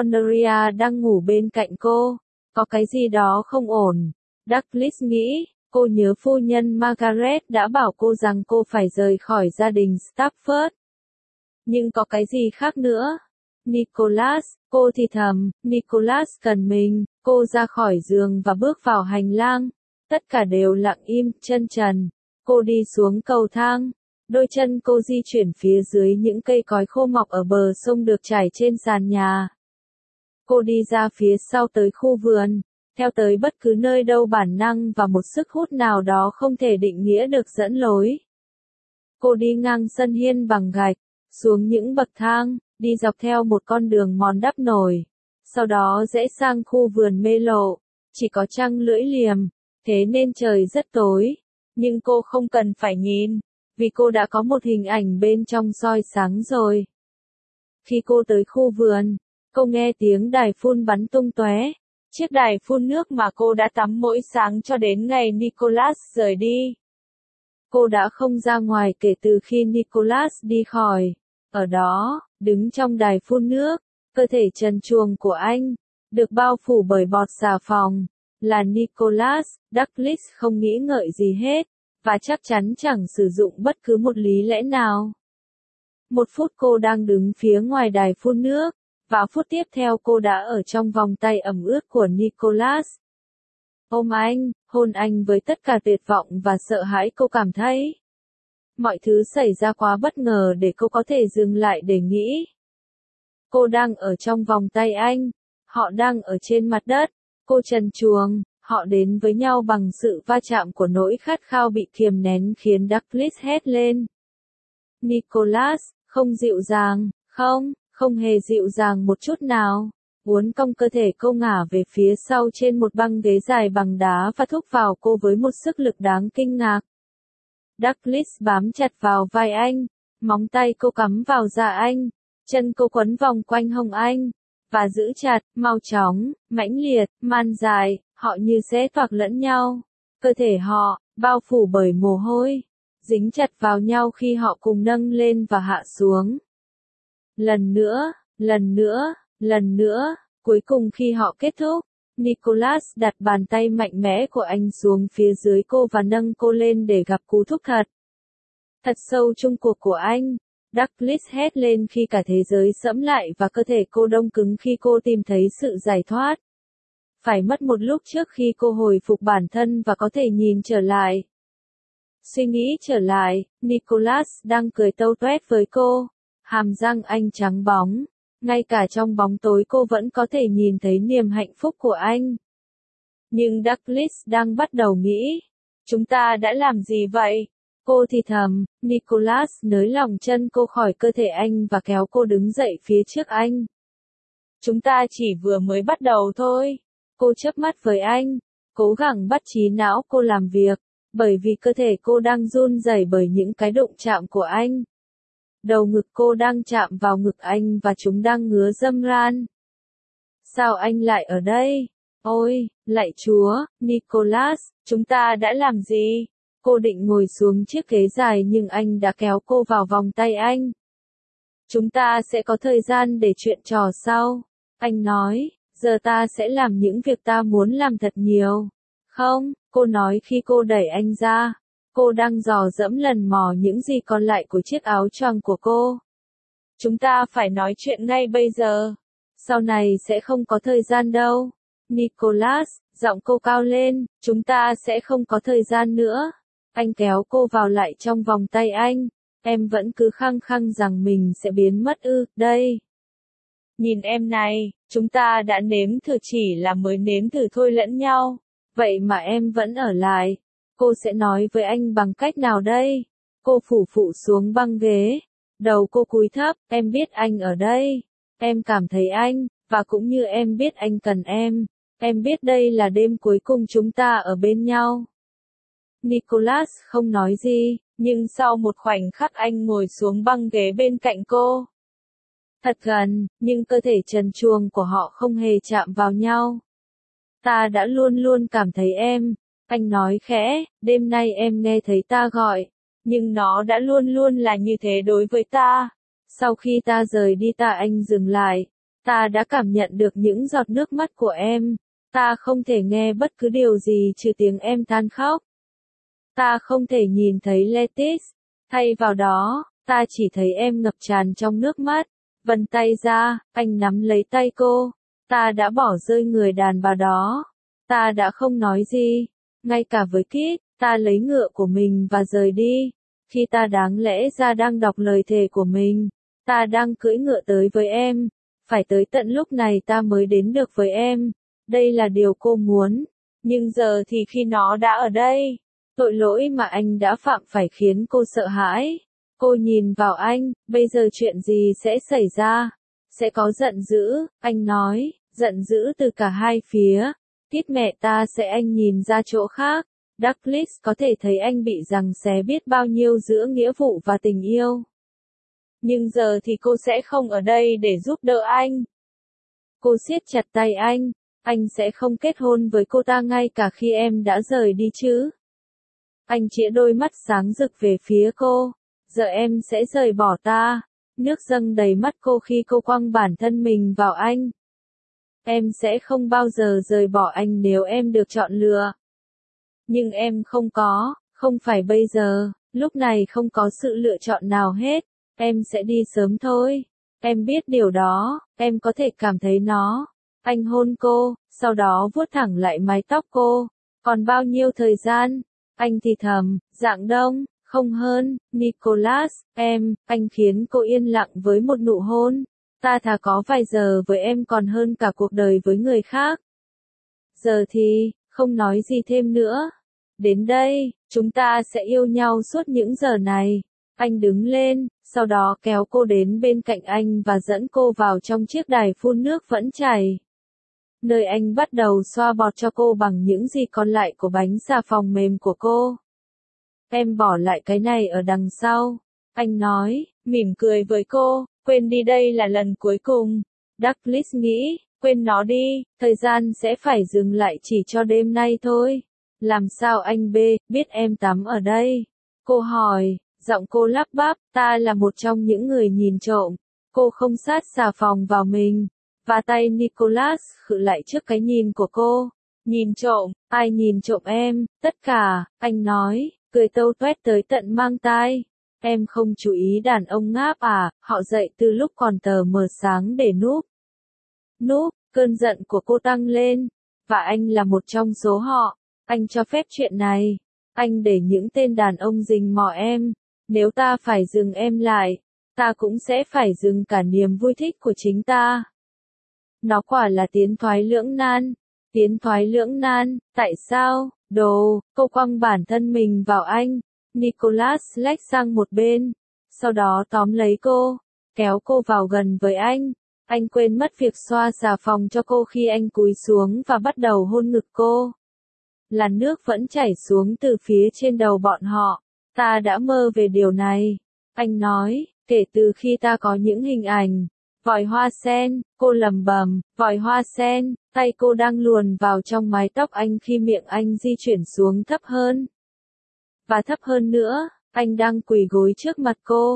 Honoria đang ngủ bên cạnh cô. Có cái gì đó không ổn. Douglas nghĩ, Cô nhớ phu nhân Margaret đã bảo cô rằng cô phải rời khỏi gia đình Stafford. Nhưng có cái gì khác nữa? Nicholas, cô thì thầm, Nicholas cần mình. Cô ra khỏi giường và bước vào hành lang. Tất cả đều lặng im, chân trần. Cô đi xuống cầu thang. Đôi chân cô di chuyển phía dưới những cây cối khô mọc ở bờ sông được trải trên sàn nhà. Cô đi ra phía sau tới khu vườn, theo tới bất cứ nơi đâu bản năng và một sức hút nào đó không thể định nghĩa được dẫn lối. Cô đi ngang sân hiên bằng gạch, xuống những bậc thang, đi dọc theo một con đường mòn đắp nổi. Sau đó rẽ sang khu vườn mê lộ, chỉ có trăng lưỡi liềm, thế nên trời rất tối. Nhưng cô không cần phải nhìn, vì cô đã có một hình ảnh bên trong soi sáng rồi. Khi cô tới khu vườn, cô nghe tiếng đài phun bắn tung tóe. Chiếc đài phun nước mà cô đã tắm mỗi sáng cho đến ngày Nicholas rời đi. Cô đã không ra ngoài kể từ khi Nicholas đi khỏi. Ở đó, đứng trong đài phun nước, cơ thể trần truồng của anh, được bao phủ bởi bọt xà phòng, là Nicholas. Douglas không nghĩ ngợi gì hết, và chắc chắn chẳng sử dụng bất cứ một lý lẽ nào. Một phút cô đang đứng phía ngoài đài phun nước, và phút tiếp theo cô đã ở trong vòng tay ẩm ướt của Nicholas. Ôm anh, hôn anh với tất cả tuyệt vọng và sợ hãi cô cảm thấy. Mọi thứ xảy ra quá bất ngờ để cô có thể dừng lại để nghĩ. Cô đang ở trong vòng tay anh, họ đang ở trên mặt đất, cô trần truồng, họ đến với nhau bằng sự va chạm của nỗi khát khao bị kiềm nén khiến Douglas hét lên. Nicholas, không dịu dàng, không hề dịu dàng một chút nào. Uốn cong cơ thể cô ngả về phía sau trên một băng ghế dài bằng đá và thúc vào cô với một sức lực đáng kinh ngạc. Douglas bám chặt vào vai anh, móng tay cô cắm vào da anh, chân cô quấn vòng quanh hông anh, và giữ chặt, mau chóng, mãnh liệt, man dại, họ như xé toạc lẫn nhau. Cơ thể họ, bao phủ bởi mồ hôi, dính chặt vào nhau khi họ cùng nâng lên và hạ xuống. Lần nữa, cuối cùng khi họ kết thúc, Nicholas đặt bàn tay mạnh mẽ của anh xuống phía dưới cô và nâng cô lên để gặp cú thúc thật. Thật sâu chung cuộc của anh, Douglas hét lên khi cả thế giới sẫm lại và cơ thể cô đông cứng khi cô tìm thấy sự giải thoát. Phải mất một lúc trước khi cô hồi phục bản thân và có thể nhìn trở lại. Suy nghĩ trở lại, Nicholas đang cười tâu toét với cô, hàm răng anh trắng bóng. Ngay cả trong bóng tối cô vẫn có thể nhìn thấy niềm hạnh phúc của anh. Nhưng Douglas đang bắt đầu nghĩ, chúng ta đã làm gì vậy? Cô thì thầm, Nicholas nới lỏng chân cô khỏi cơ thể anh và kéo cô đứng dậy phía trước anh. Chúng ta chỉ vừa mới bắt đầu thôi. Cô chớp mắt với anh, cố gắng bắt trí não cô làm việc, bởi vì cơ thể cô đang run rẩy bởi những cái đụng chạm của anh. Đầu ngực cô đang chạm vào ngực anh và chúng đang ngứa râm ran. Sao anh lại ở đây? Ôi, lạy Chúa, Nicholas, chúng ta đã làm gì? Cô định ngồi xuống chiếc ghế dài nhưng anh đã kéo cô vào vòng tay anh. Chúng ta sẽ có thời gian để chuyện trò sau. Anh nói, giờ ta sẽ làm những việc ta muốn làm thật nhiều. Không, cô nói khi cô đẩy anh ra. Cô đang dò dẫm lần mò những gì còn lại của chiếc áo choàng của cô. Chúng ta phải nói chuyện ngay bây giờ. Sau này sẽ không có thời gian đâu. Nicholas, giọng cô cao lên, chúng ta sẽ không có thời gian nữa. Anh kéo cô vào lại trong vòng tay anh. Em vẫn cứ khăng khăng rằng mình sẽ biến mất ư, đây. Nhìn em này, chúng ta đã nếm thử chỉ là mới nếm thử thôi lẫn nhau. Vậy mà em vẫn ở lại. Cô sẽ nói với anh bằng cách nào đây? Cô phủ phụ xuống băng ghế. Đầu cô cúi thấp, em biết anh ở đây. Em cảm thấy anh, và cũng như em biết anh cần em. Em biết đây là đêm cuối cùng chúng ta ở bên nhau. Nicholas không nói gì, nhưng sau một khoảnh khắc anh ngồi xuống băng ghế bên cạnh cô. Thật gần, nhưng cơ thể trần truồng của họ không hề chạm vào nhau. Ta đã luôn luôn cảm thấy em. Anh nói khẽ, đêm nay em nghe thấy ta gọi, nhưng nó đã luôn luôn là như thế đối với ta. Sau khi ta rời đi anh dừng lại, ta đã cảm nhận được những giọt nước mắt của em, ta không thể nghe bất cứ điều gì trừ tiếng em than khóc. Ta không thể nhìn thấy Letis. Thay vào đó, ta chỉ thấy em ngập tràn trong nước mắt. Vươn tay ra, anh nắm lấy tay cô. Ta đã bỏ rơi người đàn bà đó. Ta đã không nói gì. Ngay cả với Kit, ta lấy ngựa của mình và rời đi. Khi ta đáng lẽ ra đang đọc lời thề của mình, ta đang cưỡi ngựa tới với em. Phải tới tận lúc này ta mới đến được với em. Đây là điều cô muốn. Nhưng giờ thì khi nó đã ở đây, tội lỗi mà anh đã phạm phải khiến cô sợ hãi. Cô nhìn vào anh, bây giờ chuyện gì sẽ xảy ra? Sẽ có giận dữ, anh nói, giận dữ từ cả hai phía. Kit mẹ ta sẽ anh nhìn ra chỗ khác. Douglas có thể thấy anh bị giằng xé biết bao nhiêu giữa nghĩa vụ và tình yêu. Nhưng giờ thì cô sẽ không ở đây để giúp đỡ anh. Cô siết chặt tay anh sẽ không kết hôn với cô ta ngay cả khi em đã rời đi chứ. Anh chĩa đôi mắt sáng rực về phía cô. Giờ em sẽ rời bỏ ta. Nước dâng đầy mắt cô khi cô quăng bản thân mình vào anh. Em sẽ không bao giờ rời bỏ anh nếu em được chọn lựa. Nhưng em không phải bây giờ, lúc này không có sự lựa chọn nào hết. Em sẽ đi sớm thôi. Em biết điều đó, em có thể cảm thấy nó. Anh hôn cô, sau đó vuốt thẳng lại mái tóc cô. Còn bao nhiêu thời gian? Anh thì thầm, dạng đông, không hơn, Nicholas, anh khiến cô yên lặng với một nụ hôn. Ta thà có vài giờ với em còn hơn cả cuộc đời với người khác. Giờ thì, không nói gì thêm nữa. Đến đây, chúng ta sẽ yêu nhau suốt những giờ này. Anh đứng lên, sau đó kéo cô đến bên cạnh anh và dẫn cô vào trong chiếc đài phun nước vẫn chảy. Nơi anh bắt đầu xoa bọt cho cô bằng những gì còn lại của bánh xà phòng mềm của cô. Em bỏ lại cái này ở đằng sau. Anh nói, mỉm cười với cô, quên đi đây là lần cuối cùng. Douglas nghĩ, quên nó đi, thời gian sẽ phải dừng lại chỉ cho đêm nay thôi. Làm sao anh biết em tắm ở đây? Cô hỏi, giọng cô lắp bắp, ta là một trong những người nhìn trộm. Cô không sát xà phòng vào mình. Và tay Nicholas khựng lại trước cái nhìn của cô. Nhìn trộm, ai nhìn trộm em, tất cả, anh nói, cười tâu tuét tới tận mang tai. Em không chú ý đàn ông ngáp à, họ dậy từ lúc còn tờ mờ sáng để núp. Cơn giận của cô tăng lên. Và anh là một trong số họ. Anh cho phép chuyện này. Anh để những tên đàn ông rình mò em. Nếu ta phải dừng em lại, ta cũng sẽ phải dừng cả niềm vui thích của chính ta. Nó quả là tiến thoái lưỡng nan. Tiến thoái lưỡng nan, tại sao? Cô quăng bản thân mình vào anh. Nicholas lách sang một bên. Sau đó tóm lấy cô, kéo cô vào gần với anh. Anh quên mất việc xoa xà phòng cho cô khi anh cúi xuống và bắt đầu hôn ngực cô. Làn nước vẫn chảy xuống từ phía trên đầu bọn họ. Ta đã mơ về điều này. Anh nói, kể từ khi ta có những hình ảnh. Vòi hoa sen, cô lẩm bẩm, vòi hoa sen, tay cô đang luồn vào trong mái tóc anh khi miệng anh di chuyển xuống thấp hơn. Và thấp hơn nữa, anh đang quỳ gối trước mặt cô.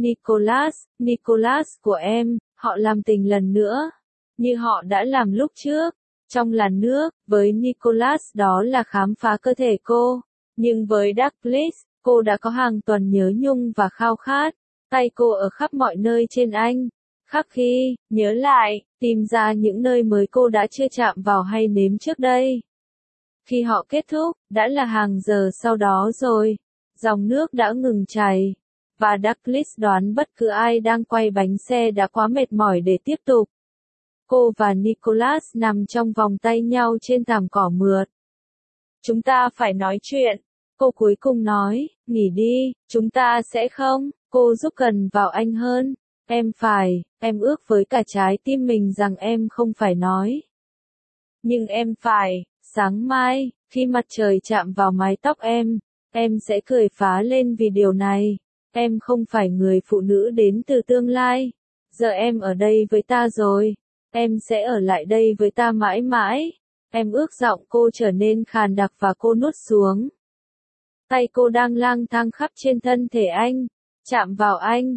Nicholas của em, họ làm tình lần nữa. Như họ đã làm lúc trước. Trong làn nước, với Nicholas đó là khám phá cơ thể cô. Nhưng với Douglas, cô đã có hàng tuần nhớ nhung và khao khát. Tay cô ở khắp mọi nơi trên anh. Khắc khi, nhớ lại, tìm ra những nơi mới cô đã chưa chạm vào hay nếm trước đây. Khi họ kết thúc, đã là hàng giờ sau đó rồi. Dòng nước đã ngừng chảy. Và Douglas đoán bất cứ ai đang quay bánh xe đã quá mệt mỏi để tiếp tục. Cô và Nicholas nằm trong vòng tay nhau trên thảm cỏ mượt. Chúng ta phải nói chuyện. Cô cuối cùng nói, nghỉ đi, chúng ta sẽ không. Cô giúp gần vào anh hơn. Em ước với cả trái tim mình rằng em không phải nói. Nhưng em phải, sáng mai, khi mặt trời chạm vào mái tóc em sẽ cười phá lên vì điều này. Em không phải người phụ nữ đến từ tương lai. Giờ em ở đây với ta rồi. Em sẽ ở lại đây với ta mãi mãi. Em ước giọng cô trở nên khàn đặc và cô nuốt xuống. Tay cô đang lang thang khắp trên thân thể anh. Chạm vào anh,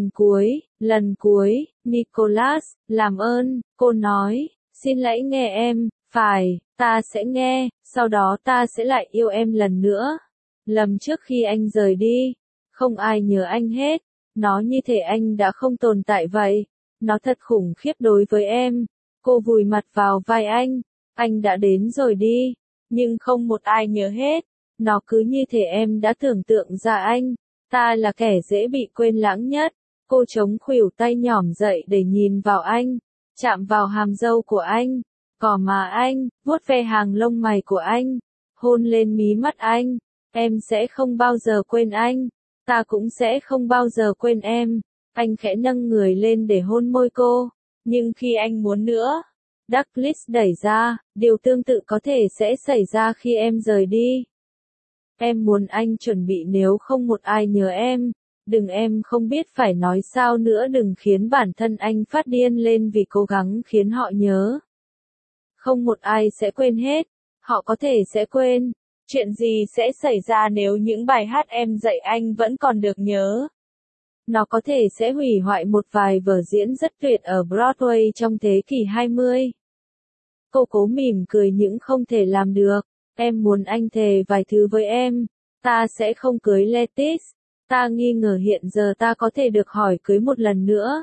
lần cuối, Nicholas, làm ơn, cô nói, xin hãy nghe em, phải, ta sẽ nghe, sau đó ta sẽ lại yêu em lần nữa. Lầm trước khi anh rời đi. Không ai nhớ anh hết. Nó như thể anh đã không tồn tại vậy. Nó thật khủng khiếp đối với em. Cô vùi mặt vào vai anh. Anh đã đến rồi đi. Nhưng không một ai nhớ hết. Nó cứ như thể em đã tưởng tượng ra anh. Ta là kẻ dễ bị quên lãng nhất. Cô chống khuỷu tay nhỏm dậy để nhìn vào anh. Chạm vào hàm râu của anh. Cỏ má anh, vuốt ve hàng lông mày của anh. Hôn lên mí mắt anh. Em sẽ không bao giờ quên anh. Ta cũng sẽ không bao giờ quên em. Anh khẽ nâng người lên để hôn môi cô. Nhưng khi anh muốn nữa, Douglas đẩy ra, điều tương tự có thể sẽ xảy ra khi em rời đi. Em muốn anh chuẩn bị nếu không một ai nhớ em. Đừng em không biết phải nói sao nữa, đừng khiến bản thân anh phát điên lên vì cố gắng khiến họ nhớ. Không một ai sẽ quên hết. Họ có thể sẽ quên. Chuyện gì sẽ xảy ra nếu những bài hát em dạy anh vẫn còn được nhớ? Nó có thể sẽ hủy hoại một vài vở diễn rất tuyệt ở Broadway trong thế kỷ 20. Cô cố mỉm cười những không thể làm được. Em muốn anh thề vài thứ với em. Ta sẽ không cưới Lettice. Ta nghi ngờ hiện giờ ta có thể được hỏi cưới một lần nữa.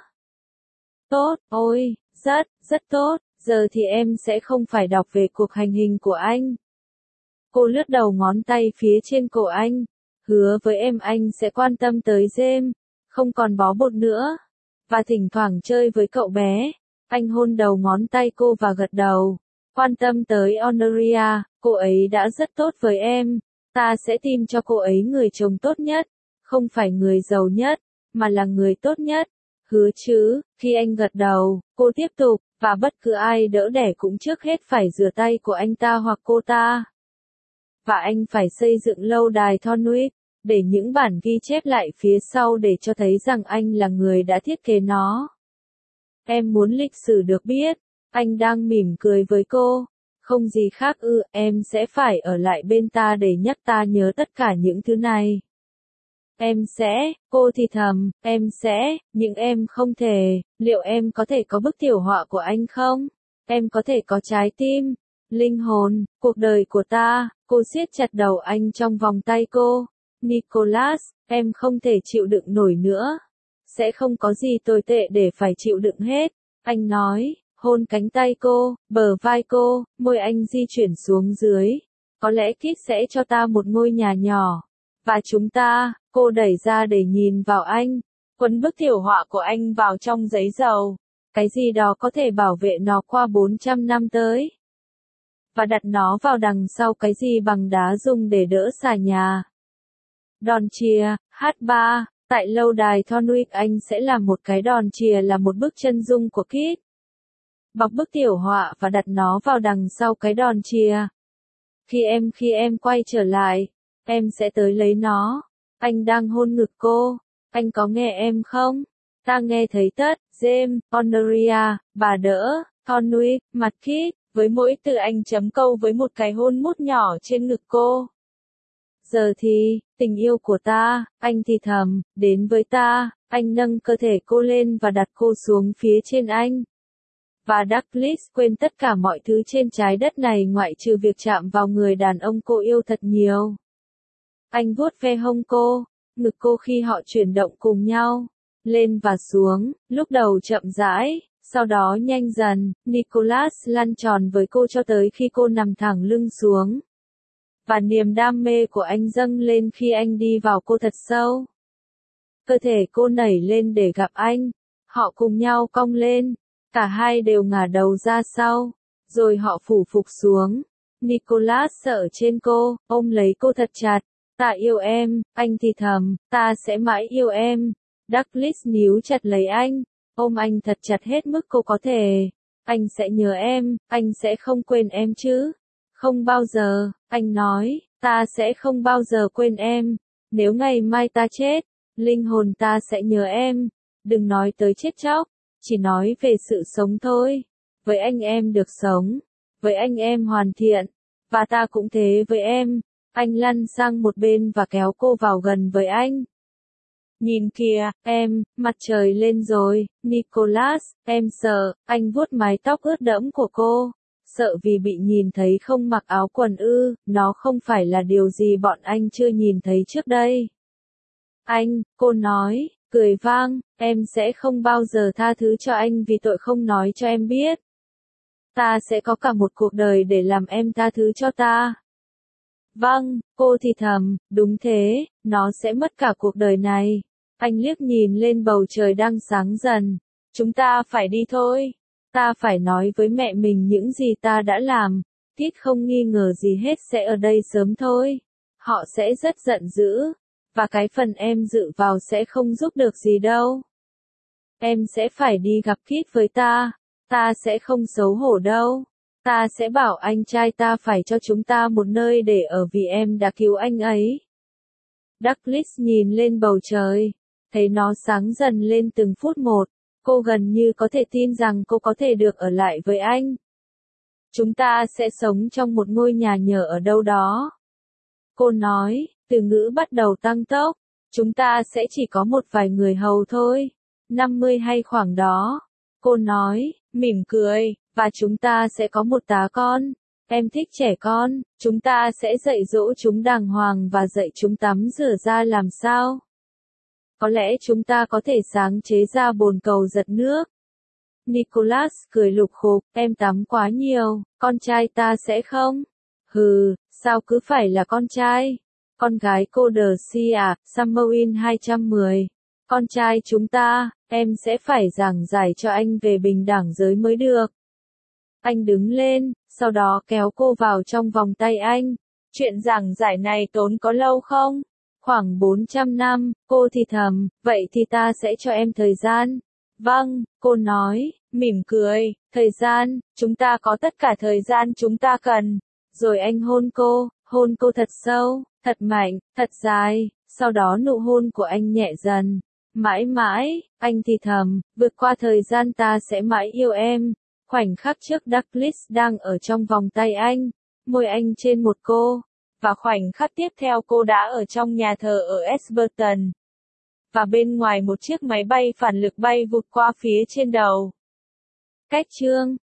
Tốt, ôi, rất tốt. Giờ thì em sẽ không phải đọc về cuộc hành hình của anh. Cô lướt đầu ngón tay phía trên cổ anh. Hứa với em anh sẽ quan tâm tới James. Không còn bó bột nữa. Và thỉnh thoảng chơi với cậu bé. Anh hôn đầu ngón tay cô và gật đầu. Quan tâm tới Honoria, cô ấy đã rất tốt với em. Ta sẽ tìm cho cô ấy người chồng tốt nhất. Không phải người giàu nhất, mà là người tốt nhất. Hứa chứ, khi anh gật đầu, cô tiếp tục, và bất cứ ai đỡ đẻ cũng trước hết phải rửa tay của anh ta hoặc cô ta. Và anh phải xây dựng lâu đài Thornwick, để những bản ghi chép lại phía sau để cho thấy rằng anh là người đã thiết kế nó. Em muốn lịch sử được biết. Anh đang mỉm cười với cô. Không gì khác ư, em sẽ phải ở lại bên ta để nhắc ta nhớ tất cả những thứ này. Em sẽ, cô thì thầm, em sẽ, nhưng em không thể, liệu em có thể có bức tiểu họa của anh không? Em có thể có trái tim, linh hồn, cuộc đời của ta, cô siết chặt đầu anh trong vòng tay cô. Nicholas, em không thể chịu đựng nổi nữa. Sẽ không có gì tồi tệ để phải chịu đựng hết, anh nói, hôn cánh tay cô, bờ vai cô, môi anh di chuyển xuống dưới. Có lẽ Kit sẽ cho ta một ngôi nhà nhỏ. Và chúng ta, cô đẩy ra để nhìn vào anh, quấn bức tiểu họa của anh vào trong giấy dầu. Cái gì đó có thể bảo vệ nó qua 400 năm tới. Và đặt nó vào đằng sau cái gì bằng đá dùng để đỡ xà nhà. Đòn chìa, H3, tại lâu đài Thornwick anh sẽ làm một cái đòn chìa là một bức chân dung của Kit. Bọc bức tiểu họa và đặt nó vào đằng sau cái đòn chìa. Khi em quay trở lại, em sẽ tới lấy nó. Anh đang hôn ngực cô. Anh có nghe em không? Ta nghe thấy tất, James, Honoria, bà đỡ, Thornwick, mặt Kit, với mỗi từ anh chấm câu với một cái hôn mút nhỏ trên ngực cô. Giờ thì, tình yêu của ta, anh thì thầm, đến với ta, anh nâng cơ thể cô lên và đặt cô xuống phía trên anh. Và Douglas quên tất cả mọi thứ trên trái đất này ngoại trừ việc chạm vào người đàn ông cô yêu thật nhiều. Anh vuốt ve hông cô, ngực cô khi họ chuyển động cùng nhau, lên và xuống, lúc đầu chậm rãi, sau đó nhanh dần. Nicholas lăn tròn với cô cho tới khi cô nằm thẳng lưng xuống. Và niềm đam mê của anh dâng lên khi anh đi vào cô thật sâu. Cơ thể cô nảy lên để gặp anh. Họ cùng nhau cong lên. Cả hai đều ngả đầu ra sau. Rồi họ phủ phục xuống. Nicholas sợ trên cô, ôm lấy cô thật chặt. Ta yêu em, anh thì thầm, ta sẽ mãi yêu em. Douglas níu chặt lấy anh, ôm anh thật chặt hết mức cô có thể. Anh sẽ nhớ em, anh sẽ không quên em chứ. Không bao giờ, anh nói, ta sẽ không bao giờ quên em. Nếu ngày mai ta chết, linh hồn ta sẽ nhớ em. Đừng nói tới chết chóc, chỉ nói về sự sống thôi. Với anh em được sống, với anh em hoàn thiện, và ta cũng thế với em. Anh lăn sang một bên và kéo cô vào gần với anh. Nhìn kìa, em, mặt trời lên rồi, Nicholas, em sợ, anh vuốt mái tóc ướt đẫm của cô. sợ vì bị nhìn thấy không mặc áo quần ư, nó không phải là điều gì bọn anh chưa nhìn thấy trước đây. Anh, cô nói, cười vang, em sẽ không bao giờ tha thứ cho anh vì tội không nói cho em biết. Ta sẽ có cả một cuộc đời để làm em tha thứ cho ta. Vâng, cô thì thầm, đúng thế, nó sẽ mất cả cuộc đời này. Anh liếc nhìn lên bầu trời đang sáng dần. Chúng ta phải đi thôi. Ta phải nói với mẹ mình những gì ta đã làm. Tít không nghi ngờ gì hết sẽ ở đây sớm thôi. Họ sẽ rất giận dữ. Và cái phần em dự vào sẽ không giúp được gì đâu. Em sẽ phải đi gặp Kit với ta. Ta sẽ không xấu hổ đâu. Ta sẽ bảo anh trai ta phải cho chúng ta một nơi để ở vì em đã cứu anh ấy. Douglas nhìn lên bầu trời. Thấy nó sáng dần lên từng phút một. Cô gần như có thể tin rằng cô có thể được ở lại với anh. Chúng ta sẽ sống trong một ngôi nhà nhờ ở đâu đó. Cô nói, từ ngữ bắt đầu tăng tốc. Chúng ta sẽ chỉ có một vài người hầu thôi. 50 hay khoảng đó. Cô nói, mỉm cười, và chúng ta sẽ có một tá con. Em thích trẻ con, chúng ta sẽ dạy dỗ chúng đàng hoàng và dạy chúng tắm rửa ra làm sao. Có lẽ chúng ta có thể sáng chế ra bồn cầu giật nước. Nicholas cười lục khục, em tắm quá nhiều, con trai ta sẽ không? Hừ, sao cứ phải là con trai? Con gái cô Darcy à, Summerwin 210. Con trai chúng ta, em sẽ phải giảng giải cho anh về bình đẳng giới mới được. Anh đứng lên, sau đó kéo cô vào trong vòng tay anh. Chuyện giảng giải này tốn có lâu không? Khoảng 400 năm, cô thì thầm, vậy thì ta sẽ cho em thời gian. Vâng, cô nói, mỉm cười, thời gian, chúng ta có tất cả thời gian chúng ta cần. Rồi anh hôn cô thật sâu, thật mạnh, thật dài, sau đó nụ hôn của anh nhẹ dần. Mãi mãi, anh thì thầm, vượt qua thời gian ta sẽ mãi yêu em. Khoảnh khắc trước Douglas đang ở trong vòng tay anh, môi anh trên một cô. Và khoảnh khắc tiếp theo cô đã ở trong nhà thờ ở Esperton. Và bên ngoài một chiếc máy bay phản lực bay vụt qua phía trên đầu. Cách chương